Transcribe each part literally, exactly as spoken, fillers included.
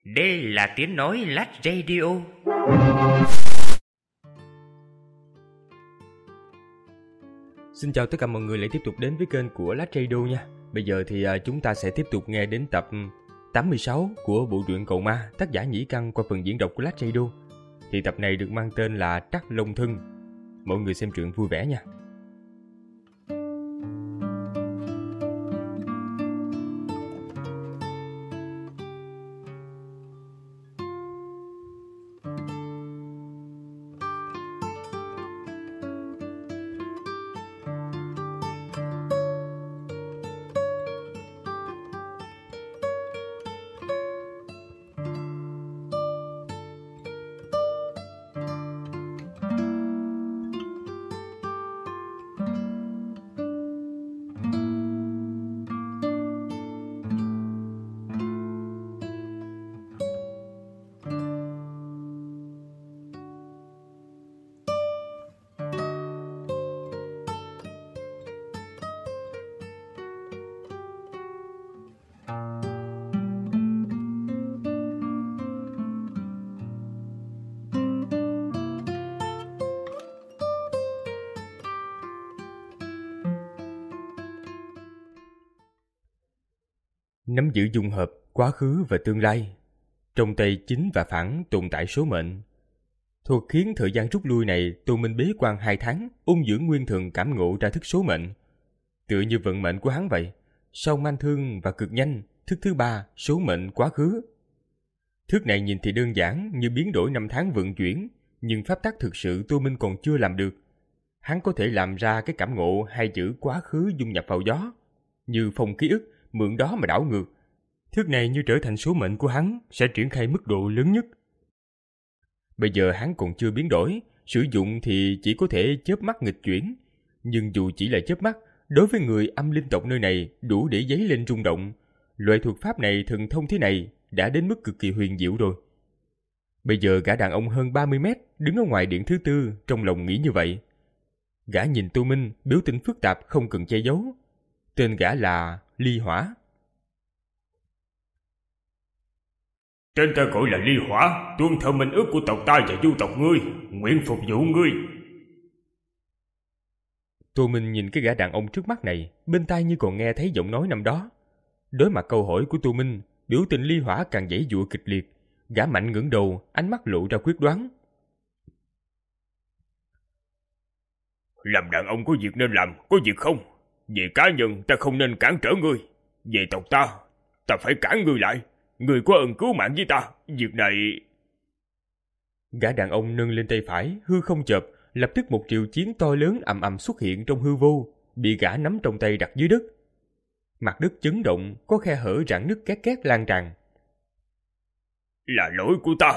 Đây là tiếng nói Lát Radio. Xin chào tất cả mọi người lại tiếp tục đến với kênh của Lát Radio nha. Bây giờ thì chúng ta sẽ tiếp tục nghe đến tập tám mươi sáu của bộ truyện Cậu Ma, tác giả Nhĩ Căn qua phần diễn đọc của Lát Radio. Thì tập này được mang tên là Trắc Long Thân. Mọi người xem truyện vui vẻ nha. Nắm giữ dung hợp quá khứ và tương lai. Trong tay chính và phản tồn tại số mệnh. Thuật khiến thời gian rút lui này Tô Minh bế quan hai tháng, ôn dưỡng nguyên thần cảm ngộ ra thức số mệnh. Tựa như vận mệnh của hắn vậy. Sau manh thương và cực nhanh, thức thứ ba, số mệnh quá khứ. Thức này nhìn thì đơn giản như biến đổi năm tháng vận chuyển, nhưng pháp tắc thực sự Tô Minh còn chưa làm được. Hắn có thể làm ra cái cảm ngộ hai chữ quá khứ dung nhập vào gió, như phòng ký ức, mượn đó mà đảo ngược. Thức này như trở thành số mệnh của hắn, sẽ triển khai mức độ lớn nhất. Bây giờ hắn còn chưa biến đổi, sử dụng thì chỉ có thể chớp mắt nghịch chuyển. Nhưng dù chỉ là chớp mắt, đối với người âm linh tộc nơi này đủ để dấy lên rung động. Loại thuật pháp này thần thông thế này đã đến mức cực kỳ huyền diệu rồi. Bây giờ gã đàn ông hơn ba mươi mét đứng ở ngoài điện thứ tư, trong lòng nghĩ như vậy. Gã nhìn Tô Minh, biểu tình phức tạp không cần che giấu. Tên gã là Ly Hỏa. Tên ta gọi là Ly Hỏa, tuân theo minh ước của tộc ta và du tộc ngươi, nguyện phục vụ ngươi. Tô Minh nhìn cái gã đàn ông trước mắt này, bên tai như còn nghe thấy giọng nói năm đó. Đối mặt câu hỏi của Tô Minh, biểu tình Ly Hỏa càng giãy giụa kịch liệt. Gã mạnh ngẩng đầu, ánh mắt lộ ra quyết đoán. Làm đàn ông có việc nên làm, có việc không. Về cá nhân ta không nên cản trở ngươi. Về tộc ta, ta phải cản ngươi lại. Ngươi có ơn cứu mạng với ta, việc này... Gã đàn ông nâng lên tay phải, hư không chợp, lập tức một triệu chiến to lớn ầm ầm xuất hiện trong hư vô, bị gã nắm trong tay đặt dưới đất. Mặt đất chấn động, có khe hở rạn nứt két két lan tràn. Là lỗi của ta.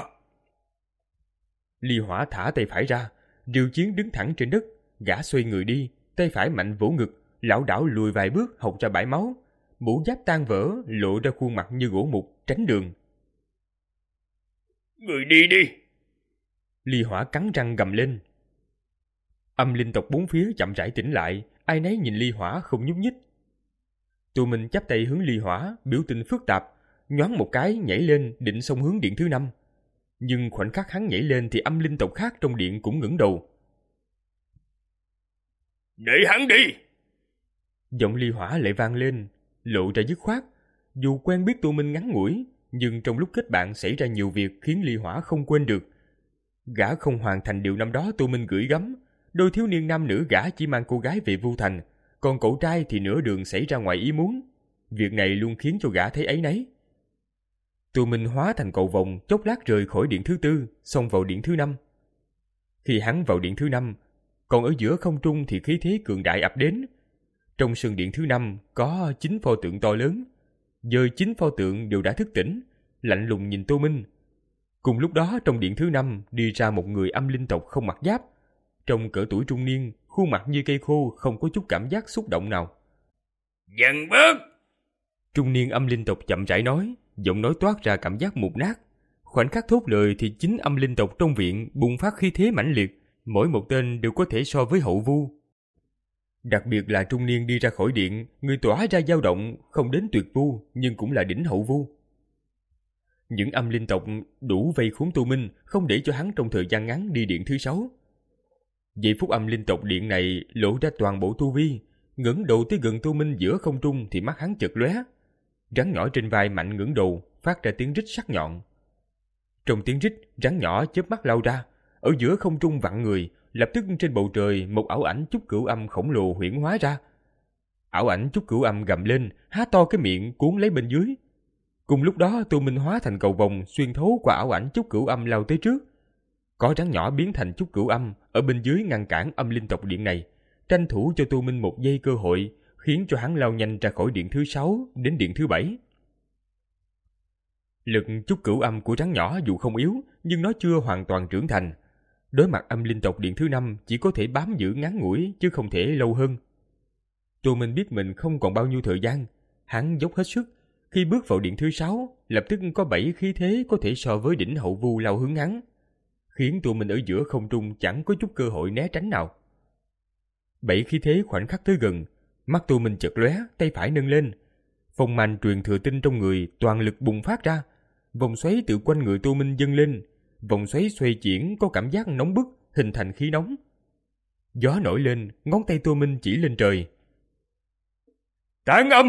Ly Hỏa thả tay phải ra, triệu chiến đứng thẳng trên đất, gã xoay người đi, tay phải mạnh vỗ ngực, lảo đảo lùi vài bước hộc ra bãi máu. Mũ giáp tan vỡ, lộ ra khuôn mặt như gỗ mục, tránh đường. Người đi đi. Ly Hỏa cắn răng gầm lên. Âm linh tộc bốn phía chậm rãi tỉnh lại, ai nấy nhìn Ly Hỏa không nhúc nhích. Tô Minh chắp tay hướng Ly Hỏa, biểu tình phức tạp, nhoáng một cái nhảy lên định xông hướng điện thứ năm. Nhưng khoảnh khắc hắn nhảy lên thì âm linh tộc khác trong điện cũng ngẩng đầu. Để hắn đi. Giọng Ly Hỏa lại vang lên, lộ ra dứt khoát. Dù quen biết Tô Minh ngắn ngủi, nhưng trong lúc kết bạn xảy ra nhiều việc khiến Ly Hỏa không quên được. Gã không hoàn thành điều năm đó Tô Minh gửi gắm. Đôi thiếu niên nam nữ gã chỉ mang cô gái về Vu Thành, còn cậu trai thì nửa đường xảy ra ngoài ý muốn. Việc này luôn khiến cho gã thấy áy náy. Tô Minh hóa thành cầu vồng, chốc lát rời khỏi điện thứ tư, xông vào điện thứ năm. Khi hắn vào điện thứ năm, còn ở giữa không trung thì khí thế cường đại ập đến. Trong sân điện thứ năm có chín pho tượng to lớn. Giờ chín pho tượng đều đã thức tỉnh, lạnh lùng nhìn Tô Minh. Cùng lúc đó trong điện thứ năm đi ra một người âm linh tộc không mặc giáp. Trong cỡ tuổi trung niên, khuôn mặt như cây khô, không có chút cảm giác xúc động nào. Dần bước. Trung niên âm linh tộc chậm rãi nói, giọng nói toát ra cảm giác mục nát. Khoảnh khắc thốt lời thì chín âm linh tộc trong viện bùng phát khí thế mãnh liệt, mỗi một tên đều có thể so với hậu vu. Đặc biệt là trung niên đi ra khỏi điện, người tỏa ra dao động, không đến tuyệt vu, nhưng cũng là đỉnh hậu vu. Những âm linh tộc đủ vây khốn Tô Minh, không để cho hắn trong thời gian ngắn đi điện thứ sáu. Giây phút âm linh tộc điện này lộ ra toàn bộ tu vi, ngẩng đầu tới gần Tô Minh giữa không trung thì mắt hắn chợt lóe. Rắn nhỏ trên vai mạnh ngẩng đầu, phát ra tiếng rít sắc nhọn. Trong tiếng rít, rắn nhỏ chớp mắt lao ra, ở giữa không trung vặn người, lập tức trên bầu trời một ảo ảnh Chúc Cửu Âm khổng lồ huyễn hóa ra. Ảo ảnh Chúc Cửu Âm gầm lên, há to cái miệng cuốn lấy bên dưới. Cùng lúc đó, Tô Minh hóa thành cầu vồng xuyên thấu qua ảo ảnh Chúc Cửu Âm lao tới trước. Có rắn nhỏ biến thành Chúc Cửu Âm ở bên dưới ngăn cản âm linh tộc điện này, tranh thủ cho Tô Minh một giây cơ hội, khiến cho hắn lao nhanh ra khỏi điện thứ sáu đến điện thứ bảy. Lực Chúc Cửu Âm của rắn nhỏ dù không yếu, nhưng nó chưa hoàn toàn trưởng thành. Đối mặt âm linh tộc điện thứ năm chỉ có thể bám giữ ngắn ngủi chứ không thể lâu hơn. Tô Minh biết mình không còn bao nhiêu thời gian, hắn dốc hết sức. Khi bước vào điện thứ sáu, lập tức có bảy khí thế có thể so với đỉnh hậu vu lao hướng hắn, khiến Tô Minh ở giữa không trung chẳng có chút cơ hội né tránh nào. Bảy khí thế khoảnh khắc tới gần, mắt Tô Minh chợt lóe, tay phải nâng lên, phong màn truyền thừa tinh trong người toàn lực bùng phát ra, vòng xoáy tự quanh người Tô Minh dâng lên, vòng xoáy xoay chuyển có cảm giác nóng bức, hình thành khí nóng. Gió nổi lên, ngón tay Tô Minh chỉ lên trời. Tán âm!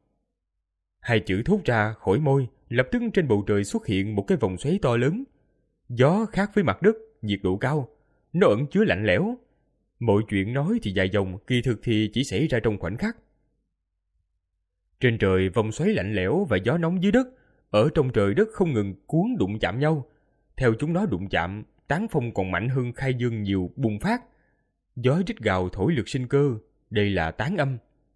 Hai chữ thốt ra khỏi môi, lập tức trên bầu trời xuất hiện một cái vòng xoáy to lớn. Gió khác với mặt đất, nhiệt độ cao, nó ẩn chứa lạnh lẽo. Mọi chuyện nói thì dài dòng, kỳ thực thì chỉ xảy ra trong khoảnh khắc. Trên trời vòng xoáy lạnh lẽo và gió nóng dưới đất, ở trong trời đất không ngừng cuốn đụng chạm nhau. Theo chúng nó đụng chạm, tán phong còn mạnh hơn khai dương nhiều bùng phát. Gió rít gào thổi lực sinh cơ, đây là tán âm.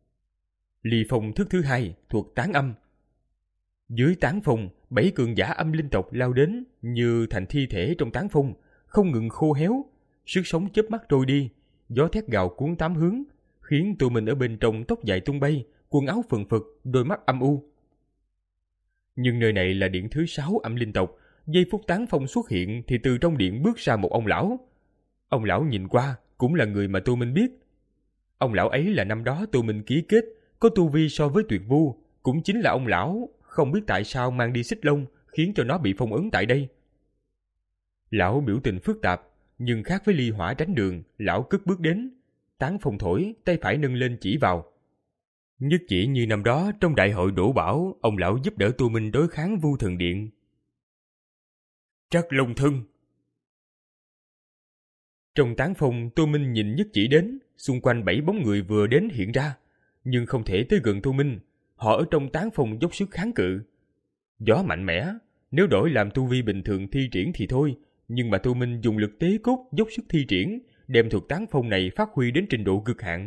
Ly phong thức thứ hai thuộc tán âm. Dưới tán phong, bảy cường giả âm linh tộc lao đến như thành thi thể trong tán phong, không ngừng khô héo, sức sống chớp mắt trôi đi, gió thét gào cuốn tám hướng, khiến tụi mình ở bên trong tóc dài tung bay, quần áo phừng phực, đôi mắt âm u. Nhưng nơi này là điện thứ sáu âm linh tộc, giây phút tán phong xuất hiện thì từ trong điện bước ra một ông lão. Ông lão nhìn qua cũng là người mà Tô Minh biết. Ông lão ấy là năm đó Tô Minh ký kết, có tu vi so với Tuyệt Vu, cũng chính là ông lão không biết tại sao mang đi xích lông, khiến cho nó bị phong ấn tại đây. Lão biểu tình phức tạp, nhưng khác với ly hỏa tránh đường, lão cất bước đến, tán phong thổi, tay phải nâng lên chỉ vào. Nhất chỉ như năm đó trong đại hội đổ bảo, ông lão giúp đỡ Tô Minh đối kháng Vu Thần Điện. Trắc Long Thân. Trong tán phong, Tô Minh nhìn nhất chỉ đến, xung quanh bảy bóng người vừa đến hiện ra, nhưng không thể tới gần Tô Minh. Họ ở trong tán phong dốc sức kháng cự. Gió mạnh mẽ, nếu đổi làm tu vi bình thường thi triển thì thôi, nhưng mà Tô Minh dùng lực tế cốt dốc sức thi triển, đem thuật tán phong này phát huy đến trình độ cực hạn.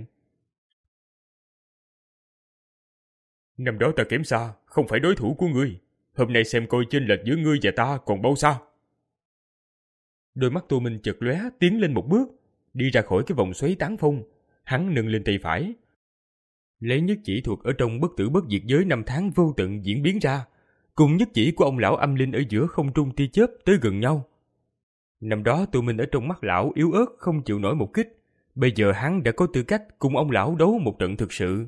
Năm đó ta kém xa, không phải đối thủ của ngươi. Hôm nay xem coi chênh lệch giữa ngươi và ta còn bao xa. Đôi mắt Tô Minh chợt lóe, tiến lên một bước, đi ra khỏi cái vòng xoáy tán phong. Hắn nâng lên tay phải, lấy nhất chỉ thuật ở trong bất tử bất diệt giới năm tháng vô tận diễn biến ra, cùng nhất chỉ của ông lão âm linh ở giữa không trung tia chớp tới gần nhau. Năm đó Tô Minh ở trong mắt lão yếu ớt không chịu nổi một kích, bây giờ hắn đã có tư cách cùng ông lão đấu một trận thực sự.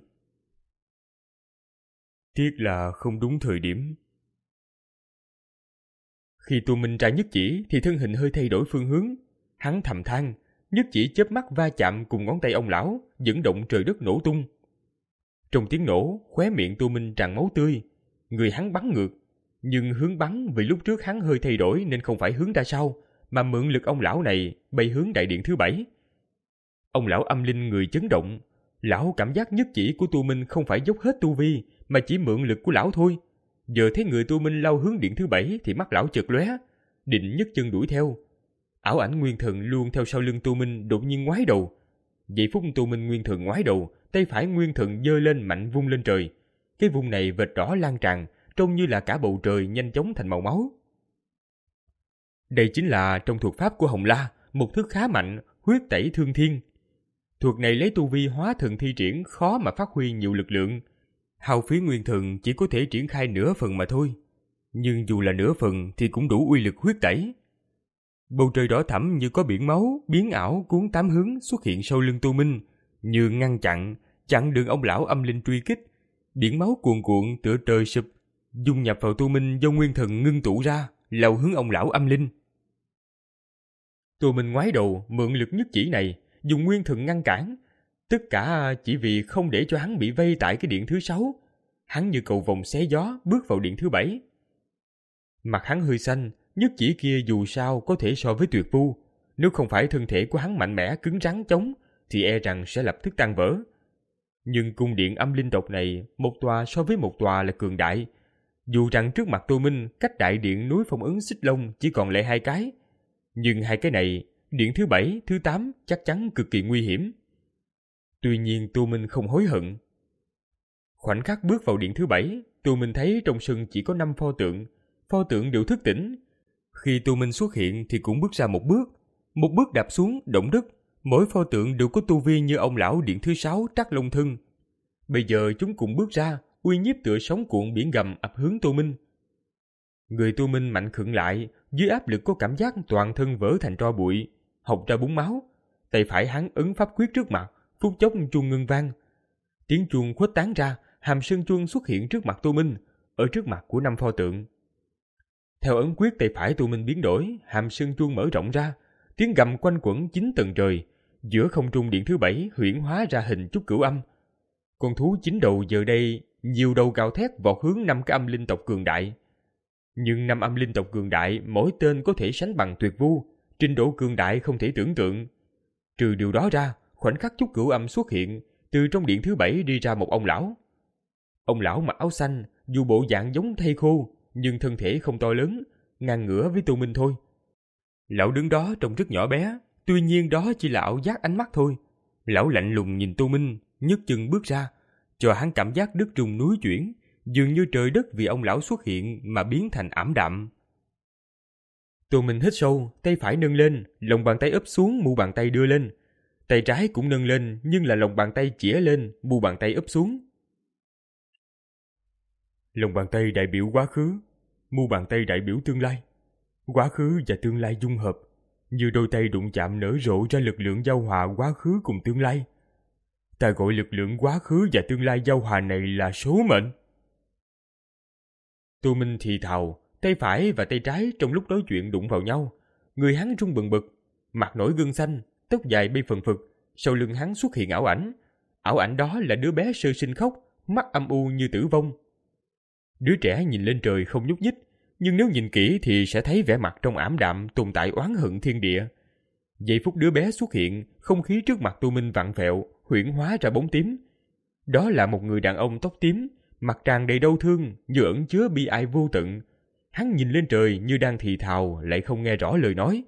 Tiếc là không đúng thời điểm. Khi Tô Minh ra nhất chỉ thì thân hình hơi thay đổi phương hướng, hắn thầm than, nhất chỉ chớp mắt va chạm cùng ngón tay ông lão, dẫn động trời đất nổ tung. Trong tiếng nổ, khóe miệng Tô Minh tràn máu tươi, người hắn bắn ngược, nhưng hướng bắn vì lúc trước hắn hơi thay đổi nên không phải hướng ra sau, mà mượn lực ông lão này bay hướng đại điện thứ bảy. Ông lão âm linh người chấn động, lão cảm giác nhất chỉ của Tô Minh không phải dốc hết tu vi, mà chỉ mượn lực của lão thôi. Giờ thấy người Tô Minh lao hướng điện thứ bảy thì mắt lão chợt lóe, định nhấc chân đuổi theo. Ảo ảnh Nguyên Thần luôn theo sau lưng Tô Minh đột nhiên ngoái đầu. Giây phút Tô Minh Nguyên Thần ngoái đầu, tay phải Nguyên Thần giơ lên mạnh vung lên trời. Cái vung này vệt đỏ lan tràn, trông như là cả bầu trời nhanh chóng thành màu máu. Đây chính là trong thuật pháp của Hồng La, một thức khá mạnh, huyết tẩy thương thiên. Thuật này lấy tu vi hóa thần thi triển, khó mà phát huy nhiều lực lượng. Hao phí Nguyên Thần chỉ có thể triển khai nửa phần mà thôi. Nhưng dù là nửa phần thì cũng đủ uy lực huyết tẩy. Bầu trời đỏ thẫm như có biển máu, biến ảo cuốn tám hướng xuất hiện sau lưng Tô Minh, như ngăn chặn, chặn đường ông lão âm linh truy kích. Biển máu cuồn cuộn tựa trời sụp, dung nhập vào Tô Minh do nguyên thần ngưng tụ ra, lao hướng ông lão âm linh. Tô Minh ngoái đầu mượn lực nhất chỉ này, dùng nguyên thần ngăn cản, tất cả chỉ vì không để cho hắn bị vây tại cái điện thứ sáu. Hắn như cầu vồng xé gió bước vào điện thứ bảy. Mặt hắn hơi xanh, nhất chỉ kia dù sao có thể so với tuyệt vu, nếu không phải thân thể của hắn mạnh mẽ cứng rắn chống thì e rằng sẽ lập tức tan vỡ. Nhưng cung điện âm linh tộc này, một tòa so với một tòa là cường đại. Dù rằng trước mặt Tô Minh cách đại điện núi phong ấn xích long chỉ còn lại hai cái, nhưng hai cái này, điện thứ bảy, thứ tám chắc chắn cực kỳ nguy hiểm. Tuy nhiên Tô Minh không hối hận. Khoảnh khắc bước vào điện thứ bảy, Tô Minh thấy trong sân chỉ có năm pho tượng, pho tượng đều thức tỉnh. Khi Tô Minh xuất hiện thì cũng bước ra một bước, một bước đạp xuống động đất, mỗi pho tượng đều có tu vi như ông lão điện thứ sáu Trắc Long Thân. Bây giờ chúng cùng bước ra, uy nhiếp tựa sóng cuộn biển gầm ập hướng Tô Minh. Người Tô Minh mạnh khựng lại, dưới áp lực có cảm giác toàn thân vỡ thành tro bụi, hộc ra búng máu. Tay phải hắn ấn pháp quyết trước mặt, phút chốc chuông ngân vang. Tiếng chuông khuếch tán ra, hàm sơn chuông xuất hiện trước mặt Tô Minh, ở trước mặt của năm pho tượng. Theo ấn quyết tay phải Tô Minh biến đổi, hàm sơn chuông mở rộng ra, tiếng gầm quanh quẩn chín tầng trời. Giữa không trung điện thứ bảy huyễn hóa ra hình Trúc Cửu Âm. Con thú chín đầu giờ đây nhiều đầu gào thét vọt hướng năm cái âm linh tộc cường đại. Nhưng năm âm linh tộc cường đại mỗi tên có thể sánh bằng tuyệt vu, trình độ cường đại không thể tưởng tượng. Trừ điều đó ra, khoảnh khắc Trúc Cửu Âm xuất hiện, từ trong điện thứ bảy đi ra một ông lão. Ông lão mặc áo xanh, dù bộ dạng giống thây khô, nhưng thân thể không to lớn, ngang ngửa với Tô Minh thôi. Lão đứng đó trông rất nhỏ bé, tuy nhiên đó chỉ là ảo giác ánh mắt thôi. Lão lạnh lùng nhìn Tô Minh, nhấc chân bước ra, cho hắn cảm giác đất rung núi chuyển, dường như trời đất vì ông lão xuất hiện mà biến thành ảm đạm. Tô Minh hít sâu, tay phải nâng lên, lòng bàn tay ấp xuống, mu bàn tay đưa lên. Tay trái cũng nâng lên, nhưng là lòng bàn tay chĩa lên, mu bàn tay ấp xuống. Lòng bàn tay đại biểu quá khứ, mu bàn tay đại biểu tương lai. Quá khứ và tương lai dung hợp, như đôi tay đụng chạm nở rộ ra lực lượng giao hòa quá khứ cùng tương lai. Ta gọi lực lượng quá khứ và tương lai giao hòa này là số mệnh. Tô Minh thì thào, tay phải và tay trái trong lúc nói chuyện đụng vào nhau. Người hắn rung bần bật, mặt nổi gân xanh, tóc dài bay phần phật. Sau lưng hắn xuất hiện ảo ảnh. Ảo ảnh đó là đứa bé sơ sinh khóc, mắt âm u như tử vong. Đứa trẻ nhìn lên trời không nhúc nhích, nhưng nếu nhìn kỹ thì sẽ thấy vẻ mặt trong ảm đạm tồn tại oán hận thiên địa. Giây phút đứa bé xuất hiện, không khí trước mặt Tô Minh vặn vẹo, huyễn hóa ra bóng tím. Đó là một người đàn ông tóc tím, mặt tràn đầy đau thương, như ẩn chứa bi ai vô tận. Hắn nhìn lên trời như đang thì thào, lại không nghe rõ lời nói.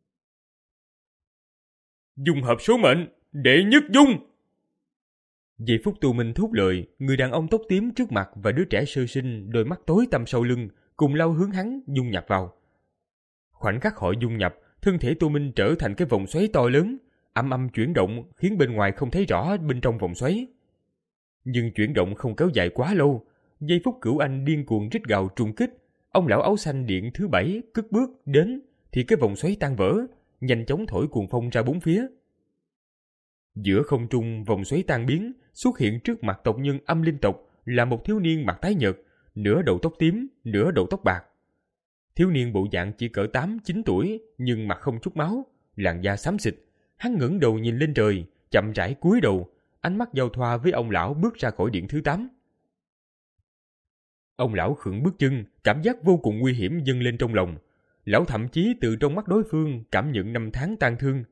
Dung hợp số mệnh, đệ nhất dung! Giây phút Tô Minh thốt lời, người đàn ông tóc tím trước mặt và đứa trẻ sơ sinh, đôi mắt tối tăm sau lưng, cùng lao hướng hắn dung nhập vào. Khoảnh khắc họ dung nhập, thân thể Tô Minh trở thành cái vòng xoáy to lớn, âm âm chuyển động khiến bên ngoài không thấy rõ bên trong vòng xoáy. Nhưng chuyển động không kéo dài quá lâu, giây phút Cửu Anh điên cuồng rít gào trùng kích, ông lão áo xanh điện thứ bảy cất bước đến thì cái vòng xoáy tan vỡ, nhanh chóng thổi cuồng phong ra bốn phía. Giữa không trung vòng xoáy tan biến, xuất hiện trước mặt tộc nhân âm linh tộc là một thiếu niên mặt tái nhợt, nửa đầu tóc tím, nửa đầu tóc bạc. Thiếu niên bộ dạng chỉ cỡ tám chín tuổi, nhưng mặt không chút máu, làn da xám xịt. Hắn ngẩng đầu nhìn lên trời, chậm rãi cúi đầu, ánh mắt giao thoa với ông lão bước ra khỏi điện thứ tám. Ông lão khựng bước chân, cảm giác vô cùng nguy hiểm dâng lên trong lòng. Lão thậm chí từ trong mắt đối phương cảm nhận năm tháng tang thương.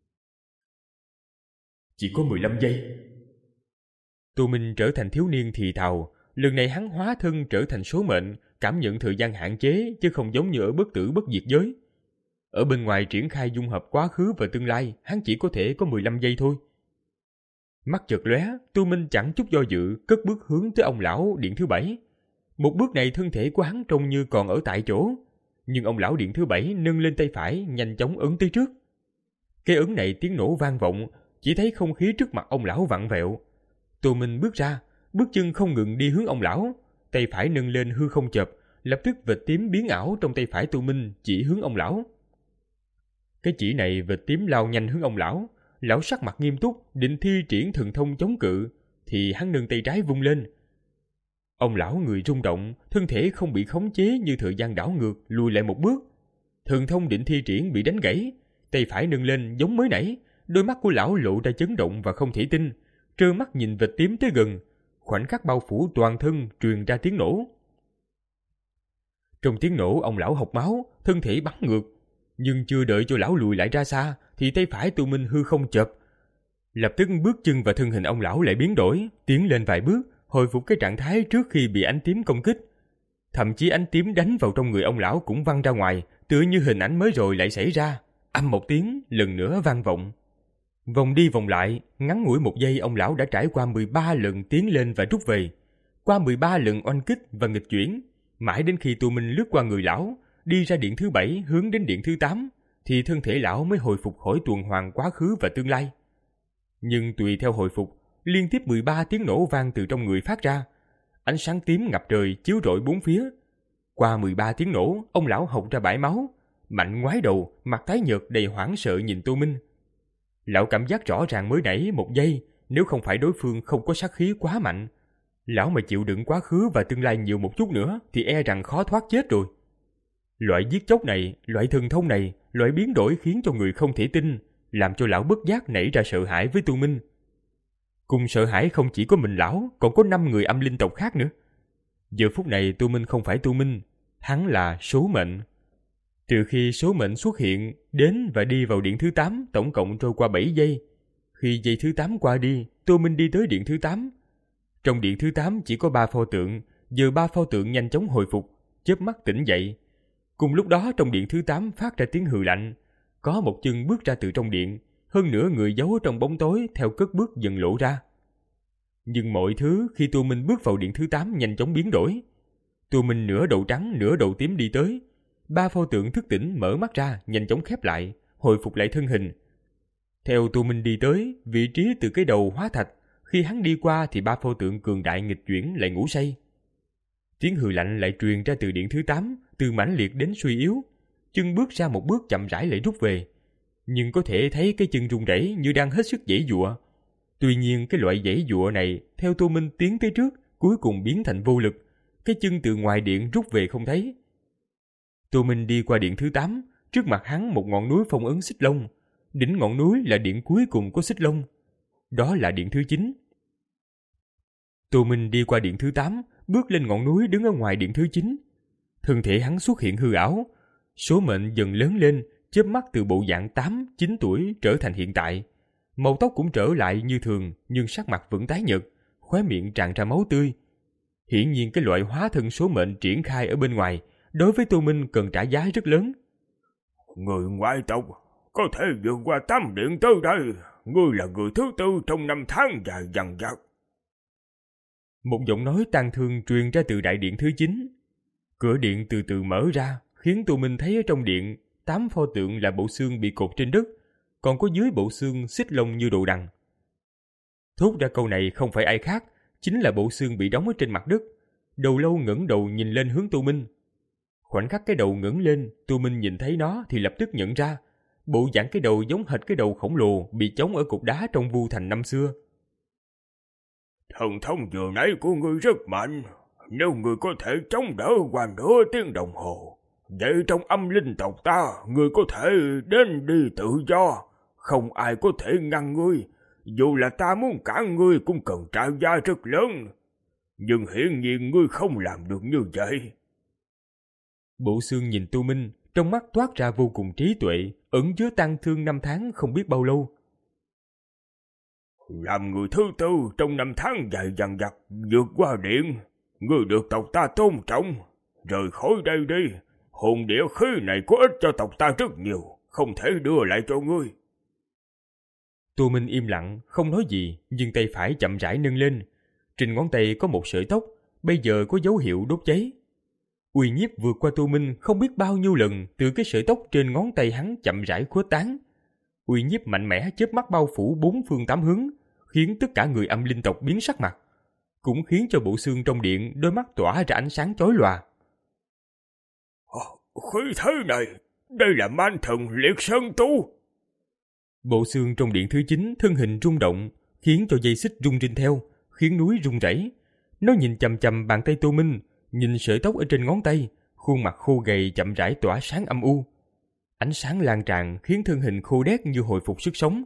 Chỉ có mười lăm giây. Tô Minh trở thành thiếu niên thì thào, lần này hắn hóa thân trở thành số mệnh, cảm nhận thời gian hạn chế chứ không giống như ở bất tử bất diệt giới. Ở bên ngoài triển khai dung hợp quá khứ và tương lai, hắn chỉ có thể có mười lăm giây thôi. Mắt chợt lóe, Tô Minh chẳng chút do dự, cất bước hướng tới ông lão điện thứ bảy. Một bước này thân thể của hắn trông như còn ở tại chỗ, nhưng ông lão điện thứ bảy nâng lên tay phải, nhanh chóng ấn tới trước. Cái ấn này tiếng nổ vang vọng, chỉ thấy không khí trước mặt ông lão vặn vẹo. Tô Minh bước ra, bước chân không ngừng đi hướng ông lão, tay phải nâng lên hư không chợp, lập tức vệt tím biến ảo trong tay phải Tô Minh chỉ hướng ông lão. Cái chỉ này vệt tím lao nhanh hướng ông lão, lão sắc mặt nghiêm túc, định thi triển thần thông chống cự, thì hắn nâng tay trái vung lên. Ông lão người rung động, thân thể không bị khống chế như thời gian đảo ngược, lùi lại một bước. Thần thông định thi triển bị đánh gãy, tay phải nâng lên giống mới nãy, đôi mắt của lão lộ ra chấn động và không thể tin, trơ mắt nhìn vệt tím tới gần, khoảnh khắc bao phủ toàn thân truyền ra tiếng nổ. Trong tiếng nổ, ông lão hộc máu, thân thể bắn ngược, nhưng chưa đợi cho lão lùi lại ra xa thì tay phải Tu Minh hư không chộp. Lập tức bước chân và thân hình ông lão lại biến đổi, tiến lên vài bước, hồi phục cái trạng thái trước khi bị ánh tím công kích. Thậm chí ánh tím đánh vào trong người ông lão cũng văng ra ngoài, tựa như hình ảnh mới rồi lại xảy ra. Âm một tiếng, lần nữa vang vọng. Vòng đi vòng lại, ngắn ngủi một giây ông lão đã trải qua mười ba lần tiến lên và rút về. Qua mười ba lần oanh kích và nghịch chuyển, mãi đến khi Tu Minh lướt qua người lão, đi ra điện thứ bảy hướng đến điện thứ tám, thì thân thể lão mới hồi phục khỏi tuần hoàn quá khứ và tương lai. Nhưng tùy theo hồi phục, liên tiếp mười ba tiếng nổ vang từ trong người phát ra. Ánh sáng tím ngập trời chiếu rọi bốn phía. Qua mười ba tiếng nổ, ông lão hộc ra bãi máu, mạnh ngoái đầu, mặt tái nhợt đầy hoảng sợ nhìn Tu Minh. Lão cảm giác rõ ràng mới nãy một giây, nếu không phải đối phương không có sát khí quá mạnh, lão mà chịu đựng quá khứ và tương lai nhiều một chút nữa thì e rằng khó thoát chết rồi. Loại giết chóc này, loại thần thông này, loại biến đổi khiến cho người không thể tin, làm cho lão bất giác nảy ra sợ hãi với Tu Minh. Cùng sợ hãi không chỉ có mình lão, còn có năm người âm linh tộc khác nữa. Giờ phút này Tu Minh không phải Tu Minh, hắn là số mệnh. Từ khi số mệnh xuất hiện, đến và đi vào điện thứ tám tổng cộng trôi qua bảy giây. Khi giây thứ tám qua đi, Tu Minh đi tới điện thứ tám. Trong điện thứ tám chỉ có ba pho tượng, giờ ba pho tượng nhanh chóng hồi phục, chớp mắt tỉnh dậy. Cùng lúc đó trong điện thứ tám phát ra tiếng hừ lạnh, có một chân bước ra từ trong điện, hơn nữa người giấu trong bóng tối theo cất bước dần lộ ra. Nhưng mọi thứ khi Tu Minh bước vào điện thứ tám nhanh chóng biến đổi. Tu Minh nửa đầu trắng nửa đầu tím đi tới, ba pho tượng thức tỉnh mở mắt ra nhanh chóng khép lại, hồi phục lại thân hình. Theo Tu Minh đi tới, vị trí từ cái đầu hóa thạch, khi hắn đi qua thì ba pho tượng cường đại nghịch chuyển lại ngủ say. Tiếng hừ lạnh lại truyền ra từ điện thứ tám, từ mãnh liệt đến suy yếu. Chân bước ra một bước chậm rãi lại rút về, nhưng có thể thấy cái chân run rẩy như đang hết sức giãy giụa. Tuy nhiên cái loại giãy giụa này theo Tu Minh tiến tới trước cuối cùng biến thành vô lực, cái chân từ ngoài điện rút về không thấy. Tu Minh đi qua điện thứ tám, trước mặt hắn một ngọn núi phong ấn xích long, đỉnh ngọn núi là điện cuối cùng của xích long, đó là điện thứ chín. Tu Minh đi qua điện thứ tám, bước lên ngọn núi đứng ở ngoài điện thứ chín. Thân thể hắn xuất hiện hư ảo, số mệnh dần lớn lên, chớp mắt từ bộ dạng tám, chín tuổi trở thành hiện tại. Màu tóc cũng trở lại như thường, nhưng sắc mặt vẫn tái nhợt, khóe miệng tràn ra máu tươi. Hiển nhiên cái loại hóa thân số mệnh triển khai ở bên ngoài, đối với Tu Minh cần trả giá rất lớn. Người ngoại tộc, có thể vượt qua tám điện tới đây, ngươi là người thứ tư trong năm tháng dài dằng dặc. Một giọng nói tang thương truyền ra từ đại điện thứ chín. Cửa điện từ từ mở ra, khiến Tu Minh thấy ở trong điện, tám pho tượng là bộ xương bị cột trên đất, còn có dưới bộ xương xích lông như đồ đằng. Thốt ra câu này không phải ai khác, chính là bộ xương bị đóng ở trên mặt đất. Đầu lâu ngẩng đầu nhìn lên hướng Tu Minh. Khoảnh khắc cái đầu ngẩng lên, Tu Minh nhìn thấy nó thì lập tức nhận ra, bộ dạng cái đầu giống hệt cái đầu khổng lồ bị chống ở cục đá trong Vu Thành năm xưa. Thần thông vừa nãy của ngươi rất mạnh, nếu ngươi có thể chống đỡ qua nửa tiếng đồng hồ, vậy trong âm linh tộc ta, ngươi có thể đến đi tự do, không ai có thể ngăn ngươi, dù là ta muốn cản ngươi cũng cần trả giá rất lớn, nhưng hiển nhiên ngươi không làm được như vậy. Bộ xương nhìn Tu Minh, trong mắt toát ra vô cùng trí tuệ, ẩn chứa tang thương năm tháng không biết bao lâu. Làm người thứ tư trong năm tháng dài dằng dặc, vượt qua điện, ngươi được tộc ta tôn trọng, rời khỏi đây đi, hồn địa khí này có ích cho tộc ta rất nhiều, không thể đưa lại cho ngươi. Tu Minh im lặng, không nói gì, nhưng tay phải chậm rãi nâng lên. Trên ngón tay có một sợi tóc, bây giờ có dấu hiệu đốt cháy. Uy nhiếp vượt qua Tu Minh không biết bao nhiêu lần, từ cái sợi tóc trên ngón tay hắn chậm rãi khuếch tán. Uy nhiếp mạnh mẽ chớp mắt bao phủ bốn phương tám hướng, khiến tất cả người âm linh tộc biến sắc mặt, cũng khiến cho bộ xương trong điện đôi mắt tỏa ra ánh sáng chói lòa. Khí thế này, đây là man thần liệt sơn tu. Bộ xương trong điện thứ chín thân hình rung động, khiến cho dây xích rung rinh theo, khiến núi rung rẩy. Nó nhìn chằm chằm bàn tay Tô Minh, nhìn sợi tóc ở trên ngón tay, khuôn mặt khô gầy chậm rãi tỏa sáng âm u. Ánh sáng lan tràn khiến thân hình khô đét như hồi phục sức sống.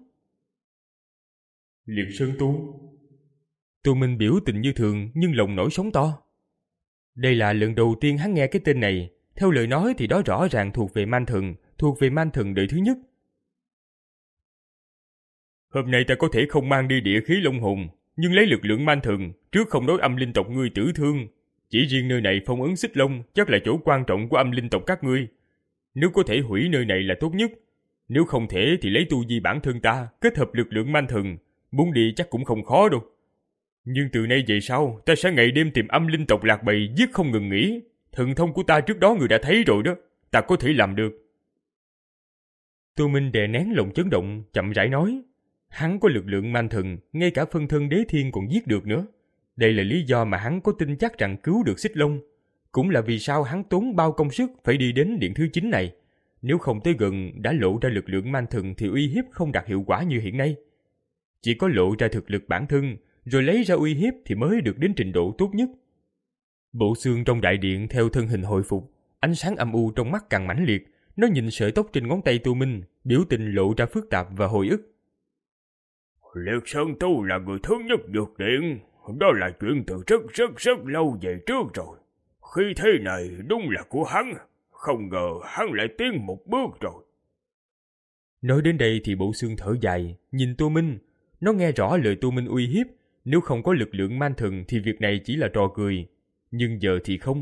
Liệt Sơn Tu. Tô Minh biểu tình như thường nhưng lòng nổi sóng to. Đây là lần đầu tiên hắn nghe cái tên này. Theo lời nói thì đó rõ ràng thuộc về Man Thần, thuộc về Man Thần đời thứ nhất. Hôm nay ta có thể không mang đi địa khí Long Hồn, nhưng lấy lực lượng Man Thần, trước không nói âm linh tộc ngươi tử thương. Chỉ riêng nơi này phong ấn xích long chắc là chỗ quan trọng của âm linh tộc các ngươi. Nếu có thể hủy nơi này là tốt nhất. Nếu không thể thì lấy tu vi bản thân ta, kết hợp lực lượng Man Thần, muốn đi chắc cũng không khó đâu. Nhưng từ nay về sau, ta sẽ ngày đêm tìm âm linh tộc lạc bầy giết không ngừng nghỉ. Thần thông của ta trước đó người đã thấy rồi đó, ta có thể làm được. Tô Minh đè nén lòng chấn động, chậm rãi nói. Hắn có lực lượng Man Thần, ngay cả phân thân đế thiên còn giết được nữa. Đây là lý do mà hắn có tin chắc rằng cứu được xích long. Cũng là vì sao hắn tốn bao công sức phải đi đến điện thứ chín này. Nếu không tới gần đã lộ ra lực lượng Man Thần thì uy hiếp không đạt hiệu quả như hiện nay. Chỉ có lộ ra thực lực bản thân, rồi lấy ra uy hiếp thì mới được đến trình độ tốt nhất. Bộ xương trong đại điện theo thân hình hồi phục, ánh sáng âm u trong mắt càng mãnh liệt. Nó nhìn sợi tóc trên ngón tay Tô Minh, biểu tình lộ ra phức tạp và hồi ức. Liệt Sơn Tu là người thứ nhất vượt điện, đó là chuyện từ rất rất rất lâu về trước rồi. Khi thế này đúng là của hắn, không ngờ hắn lại tiến một bước rồi. Nói đến đây thì bộ xương thở dài, nhìn Tô Minh. Nó nghe rõ lời Tô Minh uy hiếp, nếu không có lực lượng Man Thần thì việc này chỉ là trò cười. Nhưng giờ thì không.